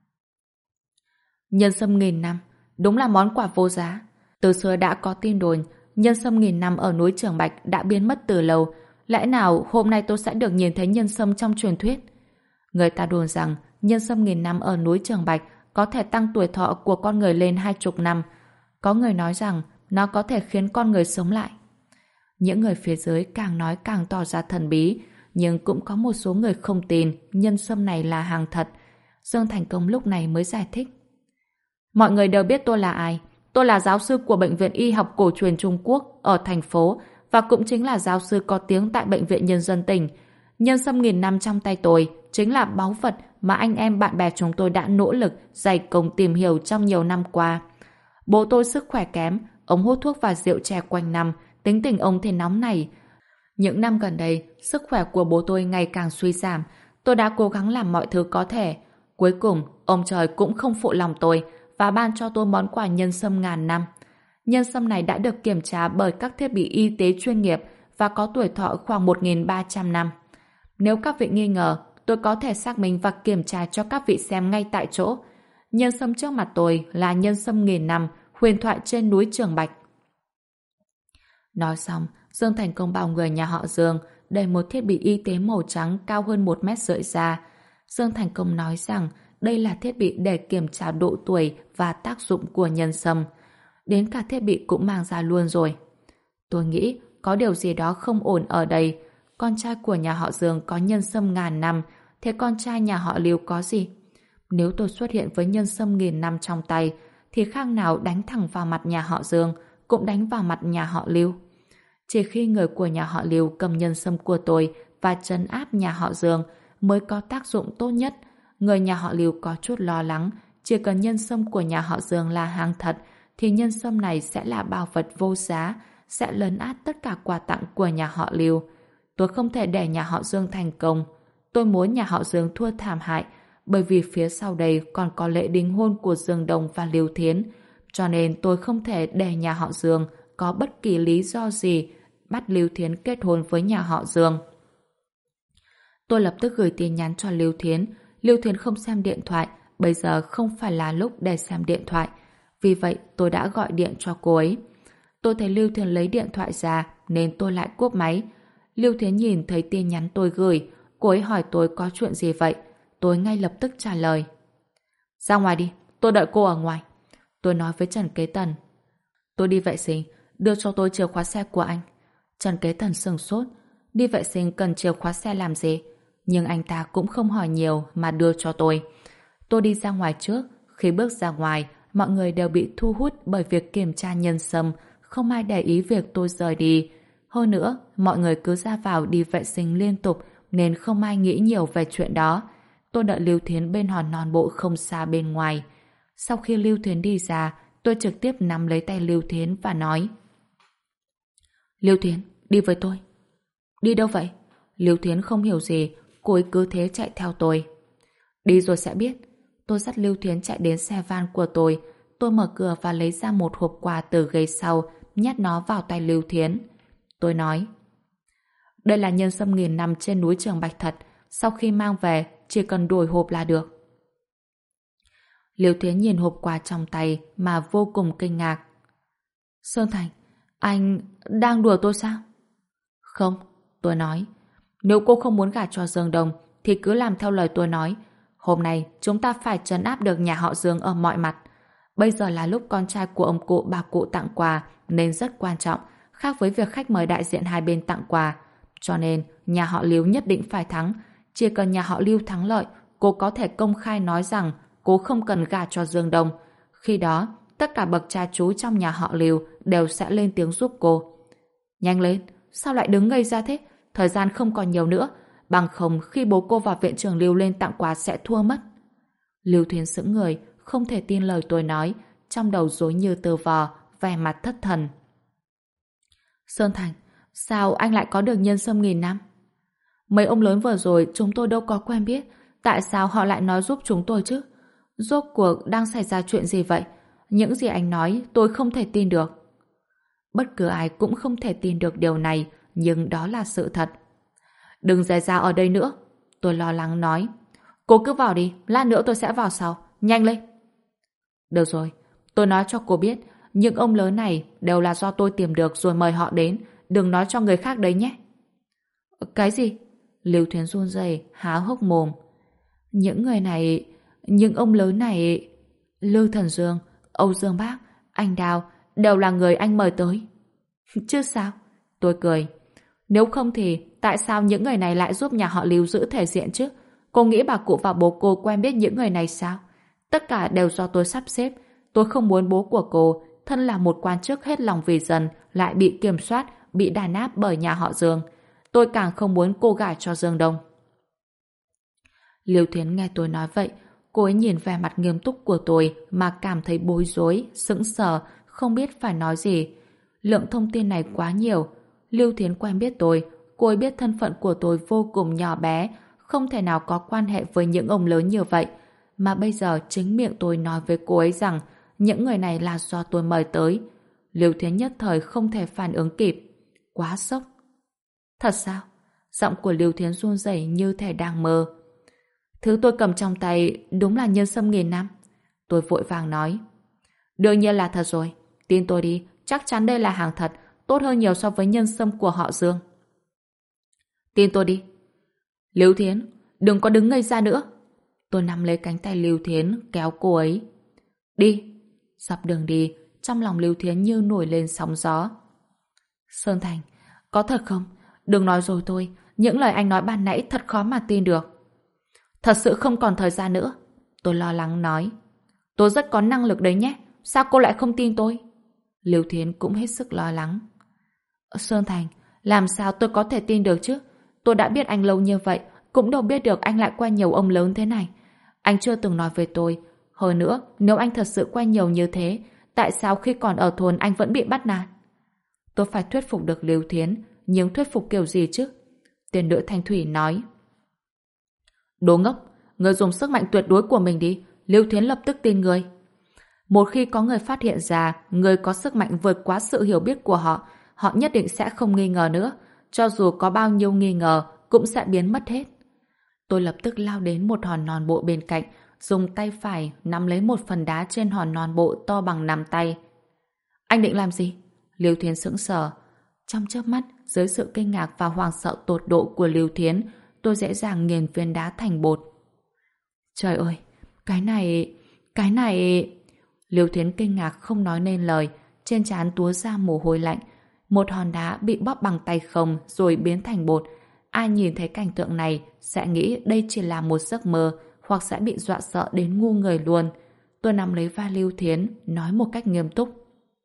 Nhân sâm nghìn năm, đúng là món quà vô giá. Từ xưa đã có tin đồn nhân sâm nghìn năm ở núi Trường Bạch đã biến mất từ lâu. Lẽ nào hôm nay tôi sẽ được nhìn thấy nhân sâm trong truyền thuyết? Người ta đồn rằng nhân sâm nghìn năm ở núi Trường Bạch có thể tăng tuổi thọ của con người lên 20 năm. Có người nói rằng nó có thể khiến con người sống lại. Những người phía dưới càng nói càng tỏ ra thần bí, nhưng cũng có một số người không tin nhân sâm này là hàng thật. Dương Thành Công lúc này mới giải thích. Mọi người đều biết tôi là ai. Tôi là giáo sư của Bệnh viện Y học cổ truyền Trung Quốc ở thành phố và cũng chính là giáo sư có tiếng tại Bệnh viện Nhân dân tỉnh. Nhân sâm nghìn năm trong tay tôi chính là báu vật mà anh em bạn bè chúng tôi đã nỗ lực dày công tìm hiểu trong nhiều năm qua. Bố tôi sức khỏe kém, ông hút thuốc và rượu chè quanh năm, tính tình ông thì nóng này. Những năm gần đây, sức khỏe của bố tôi ngày càng suy giảm. Tôi đã cố gắng làm mọi thứ có thể. Cuối cùng, ông trời cũng không phụ lòng tôi và ban cho tôi món quà nhân sâm ngàn năm. Nhân sâm này đã được kiểm tra bởi các thiết bị y tế chuyên nghiệp và có tuổi thọ khoảng 1.300 năm. Nếu các vị nghi ngờ, tôi có thể xác minh và kiểm tra cho các vị xem ngay tại chỗ. Nhân sâm trước mặt tôi là nhân sâm nghìn năm, huyền thoại trên núi Trường Bạch. Nói xong, Dương Thành Công bảo người nhà họ Dương đẩy một thiết bị y tế màu trắng cao hơn 1,5 mét ra. Dương Thành Công nói rằng đây là thiết bị để kiểm tra độ tuổi và tác dụng của nhân sâm. Đến cả thiết bị cũng mang ra luôn rồi. Tôi nghĩ có điều gì đó không ổn ở đây. Con trai của nhà họ Dương có nhân sâm ngàn năm, thế con trai nhà họ Lưu có gì? Nếu tôi xuất hiện với nhân sâm nghìn năm trong tay, thì khác nào đánh thẳng vào mặt nhà họ Dương, cũng đánh vào mặt nhà họ Lưu. Chỉ khi người của nhà họ Lưu cầm nhân sâm của tôi và trấn áp nhà họ Dương mới có tác dụng tốt nhất. Người nhà họ Lưu có chút lo lắng, chỉ cần nhân sâm của nhà họ Dương là hàng thật, thì nhân sâm này sẽ là bảo vật vô giá, sẽ lấn át tất cả quà tặng của nhà họ Lưu. Tôi không thể để nhà họ Dương thành công. Tôi muốn nhà họ Dương thua thảm hại, bởi vì phía sau đây còn có lễ đính hôn của Dương Đồng và Lưu Thiến. Cho nên tôi không thể để nhà họ Dương có bất kỳ lý do gì bắt Lưu Thiến kết hôn với nhà họ Dương. Tôi lập tức gửi tin nhắn cho Lưu Thiến. Lưu Thiến không xem điện thoại, bây giờ không phải là lúc để xem điện thoại. Vì vậy tôi đã gọi điện cho cô ấy. Tôi thấy Lưu Thiến lấy điện thoại ra nên tôi lại cúp máy. Lưu Thiến nhìn thấy tin nhắn tôi gửi, cô ấy hỏi tôi có chuyện gì vậy. Tôi ngay lập tức trả lời. Ra ngoài đi, tôi đợi cô ở ngoài. Tôi nói với Trần Kế Tần. Tôi đi vệ sinh, đưa cho tôi chìa khóa xe của anh. Trần Kế Tần sửng sốt. Đi vệ sinh cần chìa khóa xe làm gì? Nhưng anh ta cũng không hỏi nhiều mà đưa cho tôi. Tôi đi ra ngoài trước. Khi bước ra ngoài, mọi người đều bị thu hút bởi việc kiểm tra nhân sâm, không ai để ý việc tôi rời đi. Hơn nữa, mọi người cứ ra vào đi vệ sinh liên tục nên không ai nghĩ nhiều về chuyện đó. Tôi đợi Lưu Thiến bên hòn non bộ không xa bên ngoài. Sau khi Lưu Thiến đi ra, tôi trực tiếp nắm lấy tay Lưu Thiến và nói: Lưu Thiến, đi với tôi. Đi đâu vậy? Lưu Thiến không hiểu gì, cô ấy cứ thế chạy theo tôi. Đi rồi sẽ biết. Tôi dắt Lưu Thiến chạy đến xe van của tôi. Tôi mở cửa và lấy ra một hộp quà từ ghế sau, nhét nó vào tay Lưu Thiến. Tôi nói: đây là nhân sâm nghìn năm trên núi Trường Bạch thật. Sau khi mang về, chỉ cần đổi hộp là được. Liêu Thiến nhìn hộp quà trong tay mà vô cùng kinh ngạc. Sơn Thành, anh đang đùa tôi sao? Không, tôi nói. Nếu cô không muốn gả cho Dương Đông thì cứ làm theo lời tôi nói. Hôm nay chúng ta phải trấn áp được nhà họ Dương ở mọi mặt. Bây giờ là lúc con trai của ông cụ bà cụ tặng quà nên rất quan trọng, khác với việc khách mời đại diện hai bên tặng quà. Cho nên nhà họ Liêu nhất định phải thắng. Chỉ cần nhà họ Liêu thắng lợi, cô có thể công khai nói rằng cô không cần gả cho Dương Đông. Khi đó, tất cả bậc cha chú trong nhà họ Liêu đều sẽ lên tiếng giúp cô. Nhanh lên, sao lại đứng ngây ra thế? Thời gian không còn nhiều nữa, bằng không khi bố cô và viện trưởng Liêu lên tặng quà sẽ thua mất. Lưu Thuyên sững người, không thể tin lời tôi nói, trong đầu rối như tơ vò, vẻ mặt thất thần. Sơn Thành, sao anh lại có được nhân sâm 1000 năm? Mấy ông lớn vừa rồi chúng tôi đâu có quen biết, tại sao họ lại nói giúp chúng tôi chứ? Rốt cuộc đang xảy ra chuyện gì vậy? Những gì anh nói tôi không thể tin được. Bất cứ ai cũng không thể tin được điều này, nhưng đó là sự thật. Đừng rời ra ở đây nữa, tôi lo lắng nói. Cô cứ vào đi, lát nữa tôi sẽ vào sau, nhanh lên. Được rồi, tôi nói cho cô biết, những ông lớn này đều là do tôi tìm được rồi mời họ đến, đừng nói cho người khác đấy nhé. Cái gì? Lưu Thuyến run rẩy há hốc mồm. Những người này, những ông lớn này, Lưu Thần Dương, Âu Dương Bác, anh Đào, đều là người anh mời tới. Chứ sao? Tôi cười. Nếu không thì tại sao những người này lại giúp nhà họ Lưu giữ thể diện chứ? Cô nghĩ bà cụ và bố cô quen biết những người này sao? Tất cả đều do tôi sắp xếp. Tôi không muốn bố của cô, thân là một quan chức hết lòng vì dân, lại bị kiểm soát, bị đàn áp bởi nhà họ Dương. Tôi càng không muốn cô gả cho Dương Đông. Liêu Thiến nghe tôi nói vậy, cô ấy nhìn vẻ mặt nghiêm túc của tôi mà cảm thấy bối rối, sững sờ, không biết phải nói gì. Lượng thông tin này quá nhiều. Liêu Thiến quen biết tôi, cô ấy biết thân phận của tôi vô cùng nhỏ bé, không thể nào có quan hệ với những ông lớn như vậy. Mà bây giờ chính miệng tôi nói với cô ấy rằng những người này là do tôi mời tới. Liêu Thiến nhất thời không thể phản ứng kịp. Quá sốc. Thật sao? Giọng của Liêu Thiến run rẩy như thể đang mơ. Thứ tôi cầm trong tay đúng là nhân sâm 1000 năm. Tôi vội vàng nói. Đương nhiên là thật rồi. Tin tôi đi, chắc chắn đây là hàng thật, tốt hơn nhiều so với nhân sâm của họ Dương. Tin tôi đi. Liêu Thiến, đừng có đứng ngây ra nữa. Tôi nắm lấy cánh tay Liêu Thiến, kéo cô ấy. Đi. Dọc đường đi, trong lòng Liêu Thiến như nổi lên sóng gió. Sơn Thành, có thật không? Đừng nói rồi tôi, những lời anh nói ban nãy thật khó mà tin được. Thật sự không còn thời gian nữa. Tôi lo lắng nói. Tôi rất có năng lực đấy nhé. Sao cô lại không tin tôi? Liêu Thiến cũng hết sức lo lắng. Sơn Thành, làm sao tôi có thể tin được chứ? Tôi đã biết anh lâu như vậy, cũng đâu biết được anh lại quen nhiều ông lớn thế này. Anh chưa từng nói về tôi. Hơn nữa, nếu anh thật sự quen nhiều như thế, tại sao khi còn ở thôn anh vẫn bị bắt nạt? Tôi phải thuyết phục được Liêu Thiến, nhưng thuyết phục kiểu gì chứ? Tiền nữ Thanh Thủy nói. Đồ ngốc, người dùng sức mạnh tuyệt đối của mình đi. Liêu Thiến lập tức tin người. Một khi có người phát hiện ra người có sức mạnh vượt quá sự hiểu biết của họ, họ nhất định sẽ không nghi ngờ nữa. Cho dù có bao nhiêu nghi ngờ, cũng sẽ biến mất hết. Tôi lập tức lao đến một hòn non bộ bên cạnh, dùng tay phải nắm lấy một phần đá trên hòn non bộ to bằng nắm tay. Anh định làm gì? Liêu Thiến sững sờ. Trong chớp mắt, dưới sự kinh ngạc và hoảng sợ tột độ của Liêu Thiến, tôi dễ dàng nghiền viên đá thành bột. Trời ơi, cái này... Liêu Thiến kinh ngạc không nói nên lời, trên trán túa ra mồ hôi lạnh. Một hòn đá bị bóp bằng tay không rồi biến thành bột. Ai nhìn thấy cảnh tượng này sẽ nghĩ đây chỉ là một giấc mơ, hoặc sẽ bị dọa sợ đến ngu người luôn. Tôi nắm lấy vai Liêu Thiến, nói một cách nghiêm túc.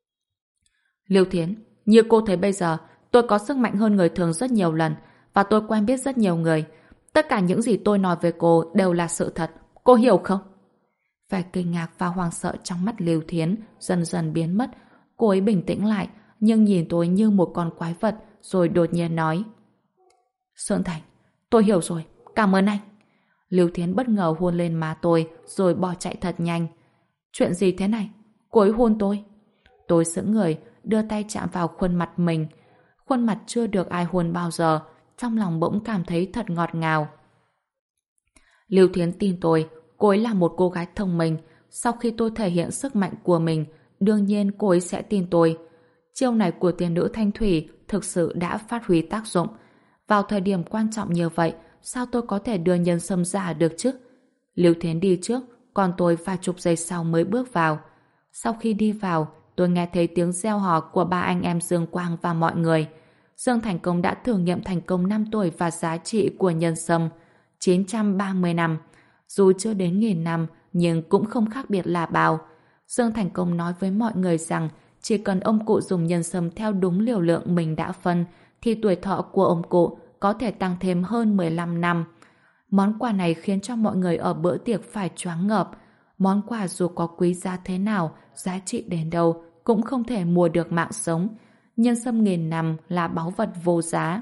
Liêu Thiến, như cô thấy bây giờ, tôi có sức mạnh hơn người thường rất nhiều lần, và tôi quen biết rất nhiều người. Tất cả những gì tôi nói về cô đều là sự thật. Cô hiểu không? Vẻ kinh ngạc và hoảng sợ trong mắt Liêu Thiến dần dần biến mất. Cô ấy bình tĩnh lại, nhưng nhìn tôi như một con quái vật, rồi đột nhiên nói. Sơn Thành, tôi hiểu rồi, cảm ơn anh. Liêu Thiến bất ngờ hôn lên má tôi, rồi bỏ chạy thật nhanh. Chuyện gì thế này? Cô ấy hôn tôi. Tôi sững người, đưa tay chạm vào khuôn mặt mình. Khuôn mặt chưa được ai hôn bao giờ, trong lòng bỗng cảm thấy thật ngọt ngào. Liêu Thiến tin tôi, cô ấy là một cô gái thông minh, sau khi tôi thể hiện sức mạnh của mình, đương nhiên cô ấy sẽ tin tôi. Chiêu này của tiên nữ Thanh Thủy thực sự đã phát huy tác dụng. Vào thời điểm quan trọng như vậy, sao tôi có thể đưa Nhân Sâm ra được chứ? Lưu Thiến đi trước, còn tôi vài chục giây sau mới bước vào. Sau khi đi vào, tôi nghe thấy tiếng reo hò của ba anh em Dương Quang và mọi người. Dương Thành Công đã thử nghiệm thành công 5 tuổi và giá trị của Nhân Sâm 930 năm. Dù chưa đến 1000 năm, nhưng cũng không khác biệt là bao. Dương Thành Công nói với mọi người rằng chỉ cần ông cụ dùng nhân sâm theo đúng liều lượng mình đã phân, thì tuổi thọ của ông cụ có thể tăng thêm hơn 15 năm. Món quà này khiến cho mọi người ở bữa tiệc phải choáng ngợp. Món quà dù có quý giá thế nào, giá trị đến đâu, cũng không thể mua được mạng sống. Nhân sâm 1000 năm là báu vật vô giá.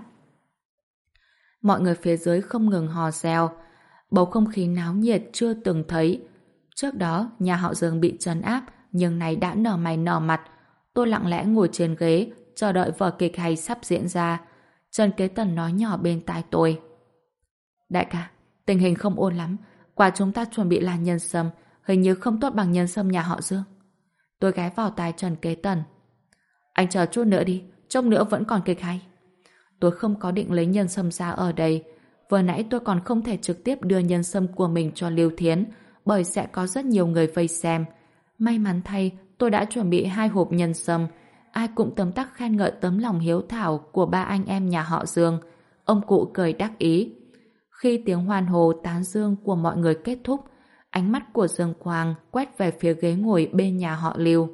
Mọi người phía dưới không ngừng hò reo. Bầu không khí náo nhiệt chưa từng thấy. Trước đó, nhà họ Dương bị trấn áp, nhưng này đã nở mày nở mặt. Tôi lặng lẽ ngồi trên ghế, chờ đợi vở kịch hay sắp diễn ra. Trần Kế Tần nói nhỏ bên tai tôi. Đại ca, tình hình không ổn lắm. Quà chúng ta chuẩn bị là nhân sâm, hình như không tốt bằng nhân sâm nhà họ Dương. Tôi ghé vào tai Trần Kế Tần. Anh chờ chút nữa đi, chốc nữa vẫn còn kịch hay. Tôi không có định lấy nhân sâm ra ở đây. Vừa nãy tôi còn không thể trực tiếp đưa nhân sâm của mình cho Lưu Thiến, bởi sẽ có rất nhiều người vây xem. May mắn thay, tôi đã chuẩn bị 2 hộp nhân sâm. Ai cũng tấm tắc khen ngợi tấm lòng hiếu thảo của ba anh em nhà họ Dương. Ông cụ cười đắc ý. Khi tiếng hoan hô tán dương của mọi người kết thúc, ánh mắt của Dương Quang quét về phía ghế ngồi bên nhà họ Lưu.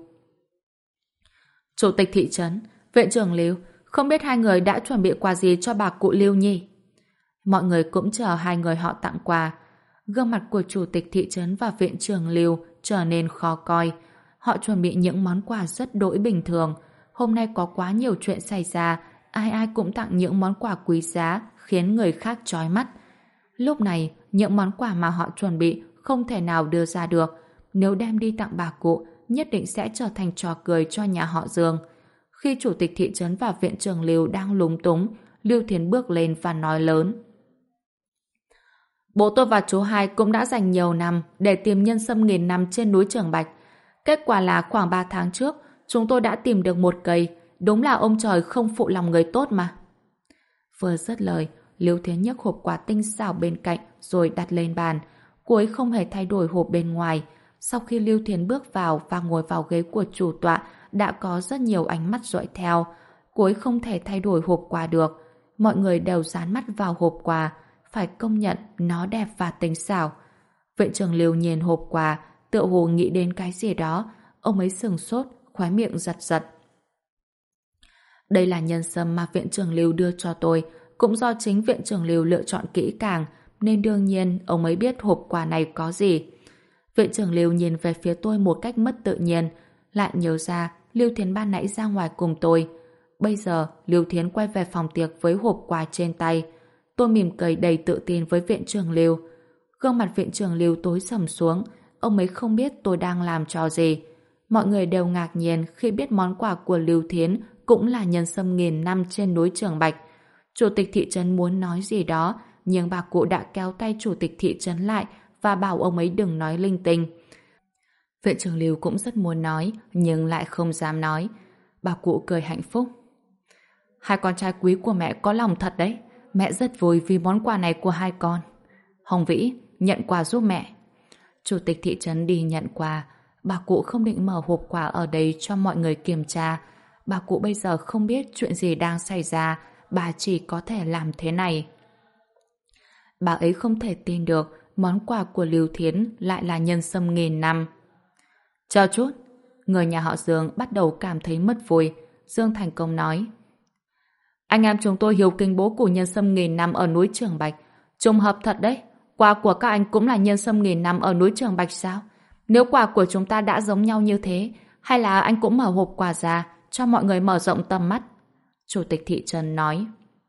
Chủ tịch thị trấn, viện trưởng Lưu, không biết hai người đã chuẩn bị quà gì cho bà cụ Lưu nhỉ? Mọi người cũng chờ hai người họ tặng quà. Gương mặt của chủ tịch thị trấn và viện trưởng Lưu trở nên khó coi. Họ chuẩn bị những món quà rất đỗi bình thường. Hôm nay có quá nhiều chuyện xảy ra, ai ai cũng tặng những món quà quý giá khiến người khác chói mắt. Lúc này, những món quà mà họ chuẩn bị không thể nào đưa ra được. Nếu đem đi tặng bà cụ, nhất định sẽ trở thành trò cười cho nhà họ Dương. Khi chủ tịch thị trấn và viện trưởng Lưu đang lúng túng, Lưu Thiến bước lên và nói lớn. Bố tôi và chú hai cũng đã dành nhiều năm để tìm nhân sâm 1000 năm trên núi Trường Bạch. Kết quả là khoảng 3 tháng trước, chúng tôi đã tìm được một cây. Đúng là ông trời không phụ lòng người tốt mà. Vừa dứt lời, Lưu Thiến nhấc hộp quà tinh xảo bên cạnh rồi đặt lên bàn. Cô ấy không hề thay đổi hộp bên ngoài. Sau khi Lưu Thiến bước vào và ngồi vào ghế của chủ tọa, đã có rất nhiều ánh mắt dõi theo. Cô ấy không thể thay đổi hộp quà được. Mọi người đều dán mắt vào hộp quà. Phải công nhận nó đẹp và tinh xảo. Viện trưởng Lưu nhìn hộp quà, tựa hồ nghĩ đến cái gì đó. Ông ấy sừng sốt, khóe miệng giật giật. Đây là nhân sâm mà viện trưởng Lưu đưa cho tôi. Cũng do chính viện trưởng Lưu lựa chọn kỹ càng, nên đương nhiên ông ấy biết hộp quà này có gì. Viện trưởng Lưu nhìn về phía tôi một cách mất tự nhiên, lại nhớ ra Lưu Thiến ban nãy ra ngoài cùng tôi. Bây giờ Lưu Thiến quay về phòng tiệc với hộp quà trên tay. Tôi mỉm cười đầy tự tin với viện trưởng Lưu. Gương mặt viện trưởng Lưu tối sầm xuống, ông ấy không biết tôi đang làm trò gì. Mọi người đều ngạc nhiên khi biết món quà của Lưu Thiến cũng là nhân sâm 1000 năm trên núi Trường Bạch. Chủ tịch thị trấn muốn nói gì đó, nhưng bà cụ đã kéo tay chủ tịch thị trấn lại và bảo ông ấy đừng nói linh tinh. Viện trưởng Lưu cũng rất muốn nói, nhưng lại không dám nói. Bà cụ cười hạnh phúc. Hai con trai quý của mẹ có lòng thật đấy. Mẹ rất vui vì món quà này của hai con. Hồng Vĩ, nhận quà giúp mẹ. Chủ tịch thị trấn đi nhận quà. Bà cụ không định mở hộp quà ở đây cho mọi người kiểm tra. Bà cụ bây giờ không biết chuyện gì đang xảy ra. Bà chỉ có thể làm thế này. Bà ấy không thể tin được món quà của Lưu Thiến lại là nhân sâm 1000 năm. Chờ chút. Người nhà họ Dương bắt đầu cảm thấy mất vui. Dương Thành Công nói. Anh em chúng tôi hiếu kính bố của nhân sâm 1000 năm ở núi Trường Bạch. Trùng hợp thật đấy. Quà của các anh cũng là nhân sâm 1000 năm ở núi Trường Bạch sao? Nếu quà của chúng ta đã giống nhau như thế, hay là anh cũng mở hộp quà ra cho mọi người mở rộng tầm mắt? Chủ tịch thị trấn nói.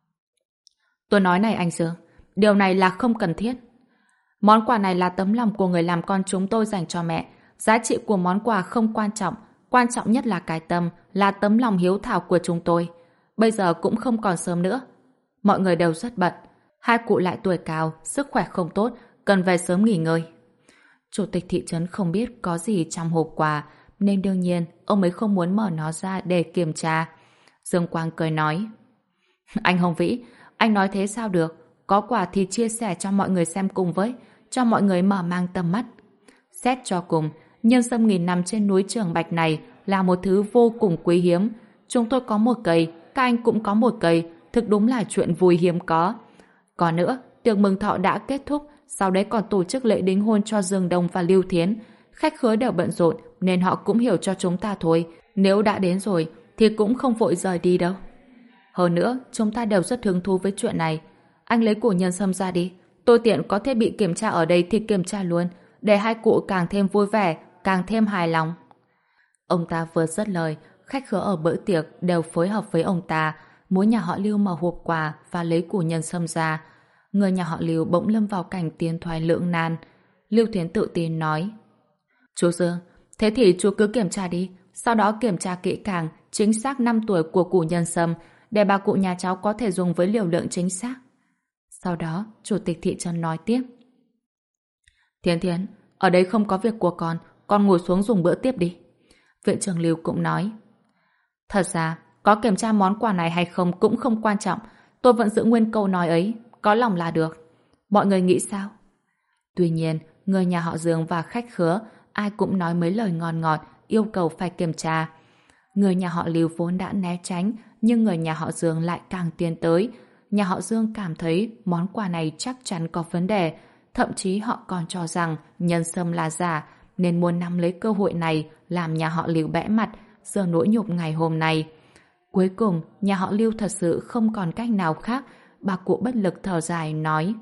Tôi nói này anh Dương, điều này là không cần thiết. Món quà này là tấm lòng của người làm con chúng tôi dành cho mẹ. Giá trị của món quà không quan trọng nhất là cái tâm, là tấm lòng hiếu thảo của chúng tôi. Bây giờ cũng không còn sớm nữa. Mọi người đều rất bận. Hai cụ lại tuổi cao, sức khỏe không tốt, cần về sớm nghỉ ngơi. Chủ tịch thị trấn không biết có gì trong hộp quà, nên đương nhiên ông ấy không muốn mở nó ra để kiểm tra. Dương Quang cười nói, anh Hồng Vĩ, anh nói thế sao được? Có quà thì chia sẻ cho mọi người xem cùng với, cho mọi người mở mang tầm mắt. Xét cho cùng, nhân sâm nghìn năm trên núi Trường Bạch này là một thứ vô cùng quý hiếm. Chúng tôi có một cây, các anh cũng có một cây, thực đúng là chuyện vui hiếm có. Còn nữa, tiệc mừng thọ đã kết thúc, sau đấy còn tổ chức lễ đính hôn cho Dương Đông và Lưu Thiến. Khách khứa đều bận rộn nên họ cũng hiểu cho chúng ta thôi. Nếu đã đến rồi thì cũng không vội rời đi đâu. Hơn nữa, chúng ta đều rất hứng thú với chuyện này. Anh lấy củ nhân sâm ra đi. Tôi tiện có thiết bị kiểm tra ở đây thì kiểm tra luôn, để hai cụ càng thêm vui vẻ, càng thêm hài lòng. Ông ta vừa dứt lời, khách khứa ở bữa tiệc đều phối hợp với ông ta, muốn nhà họ Lưu mở hộp quà và lấy củ nhân sâm ra. Người nhà họ Lưu bỗng lâm vào cảnh tiến thoái lưỡng nan. Lưu Thiến tự tin nói, chú Dương, thế thì chú cứ kiểm tra đi, sau đó kiểm tra kỹ càng chính xác năm tuổi của củ nhân sâm để bà cụ nhà cháu có thể dùng với liều lượng chính xác. Sau đó, chủ tịch thị trấn nói tiếp, Thiến Thiến, ở đây không có việc của con ngồi xuống dùng bữa tiếp đi. Viện trưởng Lưu cũng nói, thật ra, có kiểm tra món quà này hay không cũng không quan trọng, tôi vẫn giữ nguyên câu nói ấy, có lòng là được. Mọi người nghĩ sao? Tuy nhiên, người nhà họ Dương và khách khứa ai cũng nói mấy lời ngon ngọt, yêu cầu phải kiểm tra. Người nhà họ Lưu vốn đã né tránh, nhưng người nhà họ Dương lại càng tiến tới. Nhà họ Dương cảm thấy món quà này chắc chắn có vấn đề, thậm chí họ còn cho rằng nhân sâm là giả, nên muốn nắm lấy cơ hội này làm nhà họ Lưu bẽ mặt, giờ nỗi nhục ngày hôm nay. Cuối cùng, nhà họ Lưu thật sự không còn cách nào khác, bà cụ bất lực thở dài nói,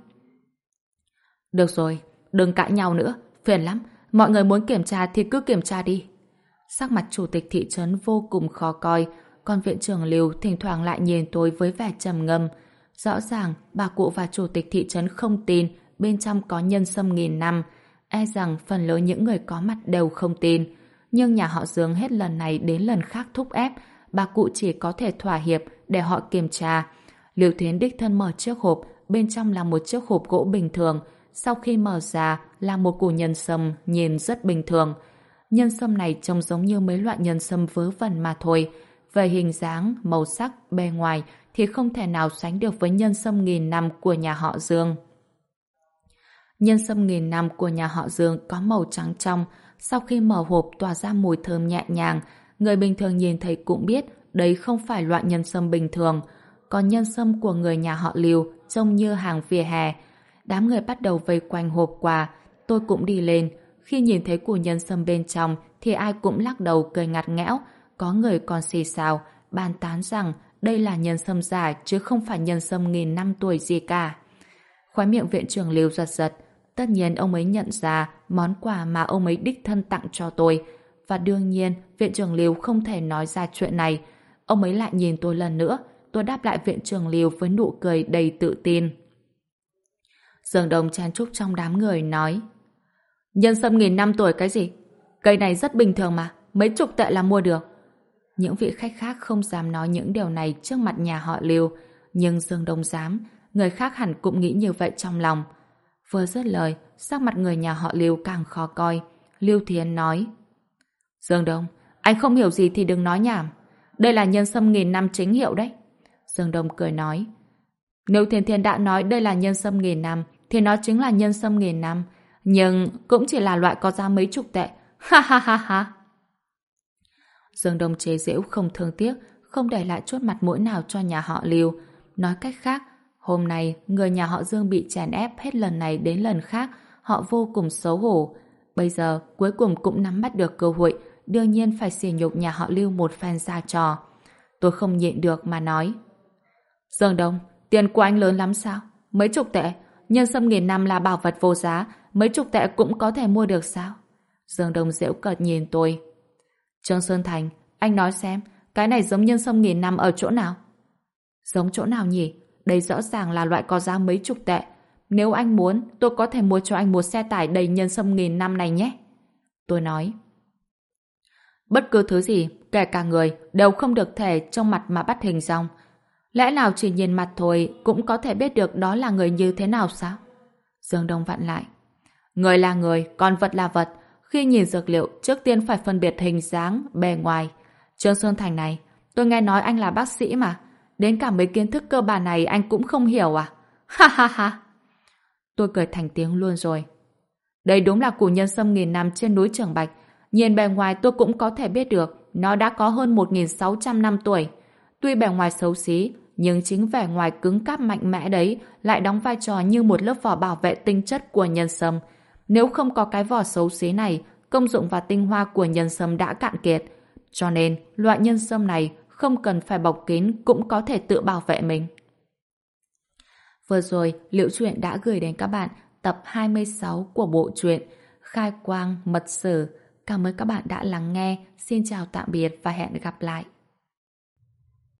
được rồi, đừng cãi nhau nữa, phiền lắm, mọi người muốn kiểm tra thì cứ kiểm tra đi. Sắc mặt chủ tịch thị trấn vô cùng khó coi, còn viện trưởng Lưu thỉnh thoảng lại nhìn tôi với vẻ trầm ngâm. Rõ ràng, bà cụ và chủ tịch thị trấn không tin bên trong có nhân sâm nghìn năm, e rằng phần lớn những người có mặt đều không tin. Nhưng nhà họ Dương hết lần này đến lần khác thúc ép, bà cụ chỉ có thể thỏa hiệp để họ kiểm tra. Lưu Thiến đích thân mở chiếc hộp, bên trong là một chiếc hộp gỗ bình thường, sau khi mở ra là một củ nhân sâm nhìn rất bình thường. Nhân sâm này trông giống như mấy loại nhân sâm vớ vẩn mà thôi. Về hình dáng, màu sắc, bề ngoài thì không thể nào sánh được với nhân sâm nghìn năm của nhà họ Dương. Nhân sâm nghìn năm của nhà họ Dương có màu trắng trong, sau khi mở hộp tỏa ra mùi thơm nhẹ nhàng. Người bình thường nhìn thấy cũng biết đấy không phải loại nhân sâm bình thường. Còn nhân sâm của người nhà họ Lưu trông như hàng vỉa hè. Đám người bắt đầu vây quanh hộp quà, tôi cũng đi lên. Khi nhìn thấy củ nhân sâm bên trong thì ai cũng lắc đầu cười ngặt nghẽo, có người còn xì xào, bàn tán rằng đây là nhân sâm giả chứ không phải nhân sâm nghìn năm tuổi gì cả. Khóe miệng viện trưởng Lưu giật giật, tất nhiên ông ấy nhận ra món quà mà ông ấy đích thân tặng cho tôi, và đương nhiên viện trưởng Lưu không thể nói ra chuyện này. Ông ấy lại nhìn tôi lần nữa, tôi đáp lại viện trưởng Lưu với nụ cười đầy tự tin. Dương Đông chen chúc trong đám người nói, nhân sâm nghìn năm tuổi cái gì? Cây này rất bình thường mà, mấy chục tệ là mua được. Những vị khách khác không dám nói những điều này trước mặt nhà họ Lưu, nhưng Dương Đông dám, người khác hẳn cũng nghĩ như vậy trong lòng. Vừa dứt lời, sắc mặt người nhà họ Lưu càng khó coi. Lưu Thiến nói, Dương Đông, anh không hiểu gì thì đừng nói nhảm. Đây là nhân sâm nghìn năm chính hiệu đấy. Dương Đông cười nói, nếu Thiến Thiến đã nói đây là nhân sâm nghìn năm thì nó chính là nhân sâm nghìn năm, nhưng cũng chỉ là loại có giá mấy chục tệ. Ha ha ha ha. Dương Đông chế giễu không thương tiếc, không để lại chút mặt mũi nào cho nhà họ Lưu. Nói cách khác, hôm nay người nhà họ Dương bị chèn ép hết lần này đến lần khác, họ vô cùng xấu hổ. Bây giờ cuối cùng cũng nắm bắt được cơ hội, đương nhiên phải sỉ nhục nhà họ Lưu một phen ra trò. Tôi không nhịn được mà nói, Dương Đông, tiền của anh lớn lắm sao? Mấy chục tệ? Nhân sâm nghìn năm là bảo vật vô giá, mấy chục tệ cũng có thể mua được sao? Dương Đông giễu cợt nhìn tôi. Trương Sơn Thành, anh nói xem, cái này giống nhân sâm nghìn năm ở chỗ nào? Giống chỗ nào nhỉ? Đây rõ ràng là loại có giá mấy chục tệ. Nếu anh muốn, tôi có thể mua cho anh một xe tải đầy nhân sâm nghìn năm này nhé. Tôi nói, bất cứ thứ gì, kể cả người, đều không được thể trong mặt mà bắt hình dong. Lẽ nào chỉ nhìn mặt thôi cũng có thể biết được đó là người như thế nào sao? Dương Đông vặn lại, Người là người, còn vật là vật. Khi nhìn dược liệu, trước tiên phải phân biệt hình dáng, bề ngoài. Trương Xuân Thành này, tôi nghe nói anh là bác sĩ mà. Đến cả mấy kiến thức cơ bản này anh cũng không hiểu à? Ha ha ha! Tôi cười thành tiếng luôn rồi. Đây đúng là củ nhân sâm nghìn năm trên núi Trường Bạch. Nhìn bề ngoài tôi cũng có thể biết được nó đã có hơn 1.600 năm tuổi. Tuy bề ngoài xấu xí, nhưng chính vẻ ngoài cứng cáp mạnh mẽ đấy lại đóng vai trò như một lớp vỏ bảo vệ tinh chất của nhân sâm. Nếu không có cái vỏ xấu xí này, công dụng và tinh hoa của nhân sâm đã cạn kiệt. Cho nên, loại nhân sâm này không cần phải bọc kín cũng có thể tự bảo vệ mình. Vừa rồi, Liễu Chuyện đã gửi đến các bạn tập 26 của bộ truyện Khai Quang Mật Sử. Cảm ơn các bạn đã lắng nghe. Xin chào tạm biệt và hẹn gặp lại.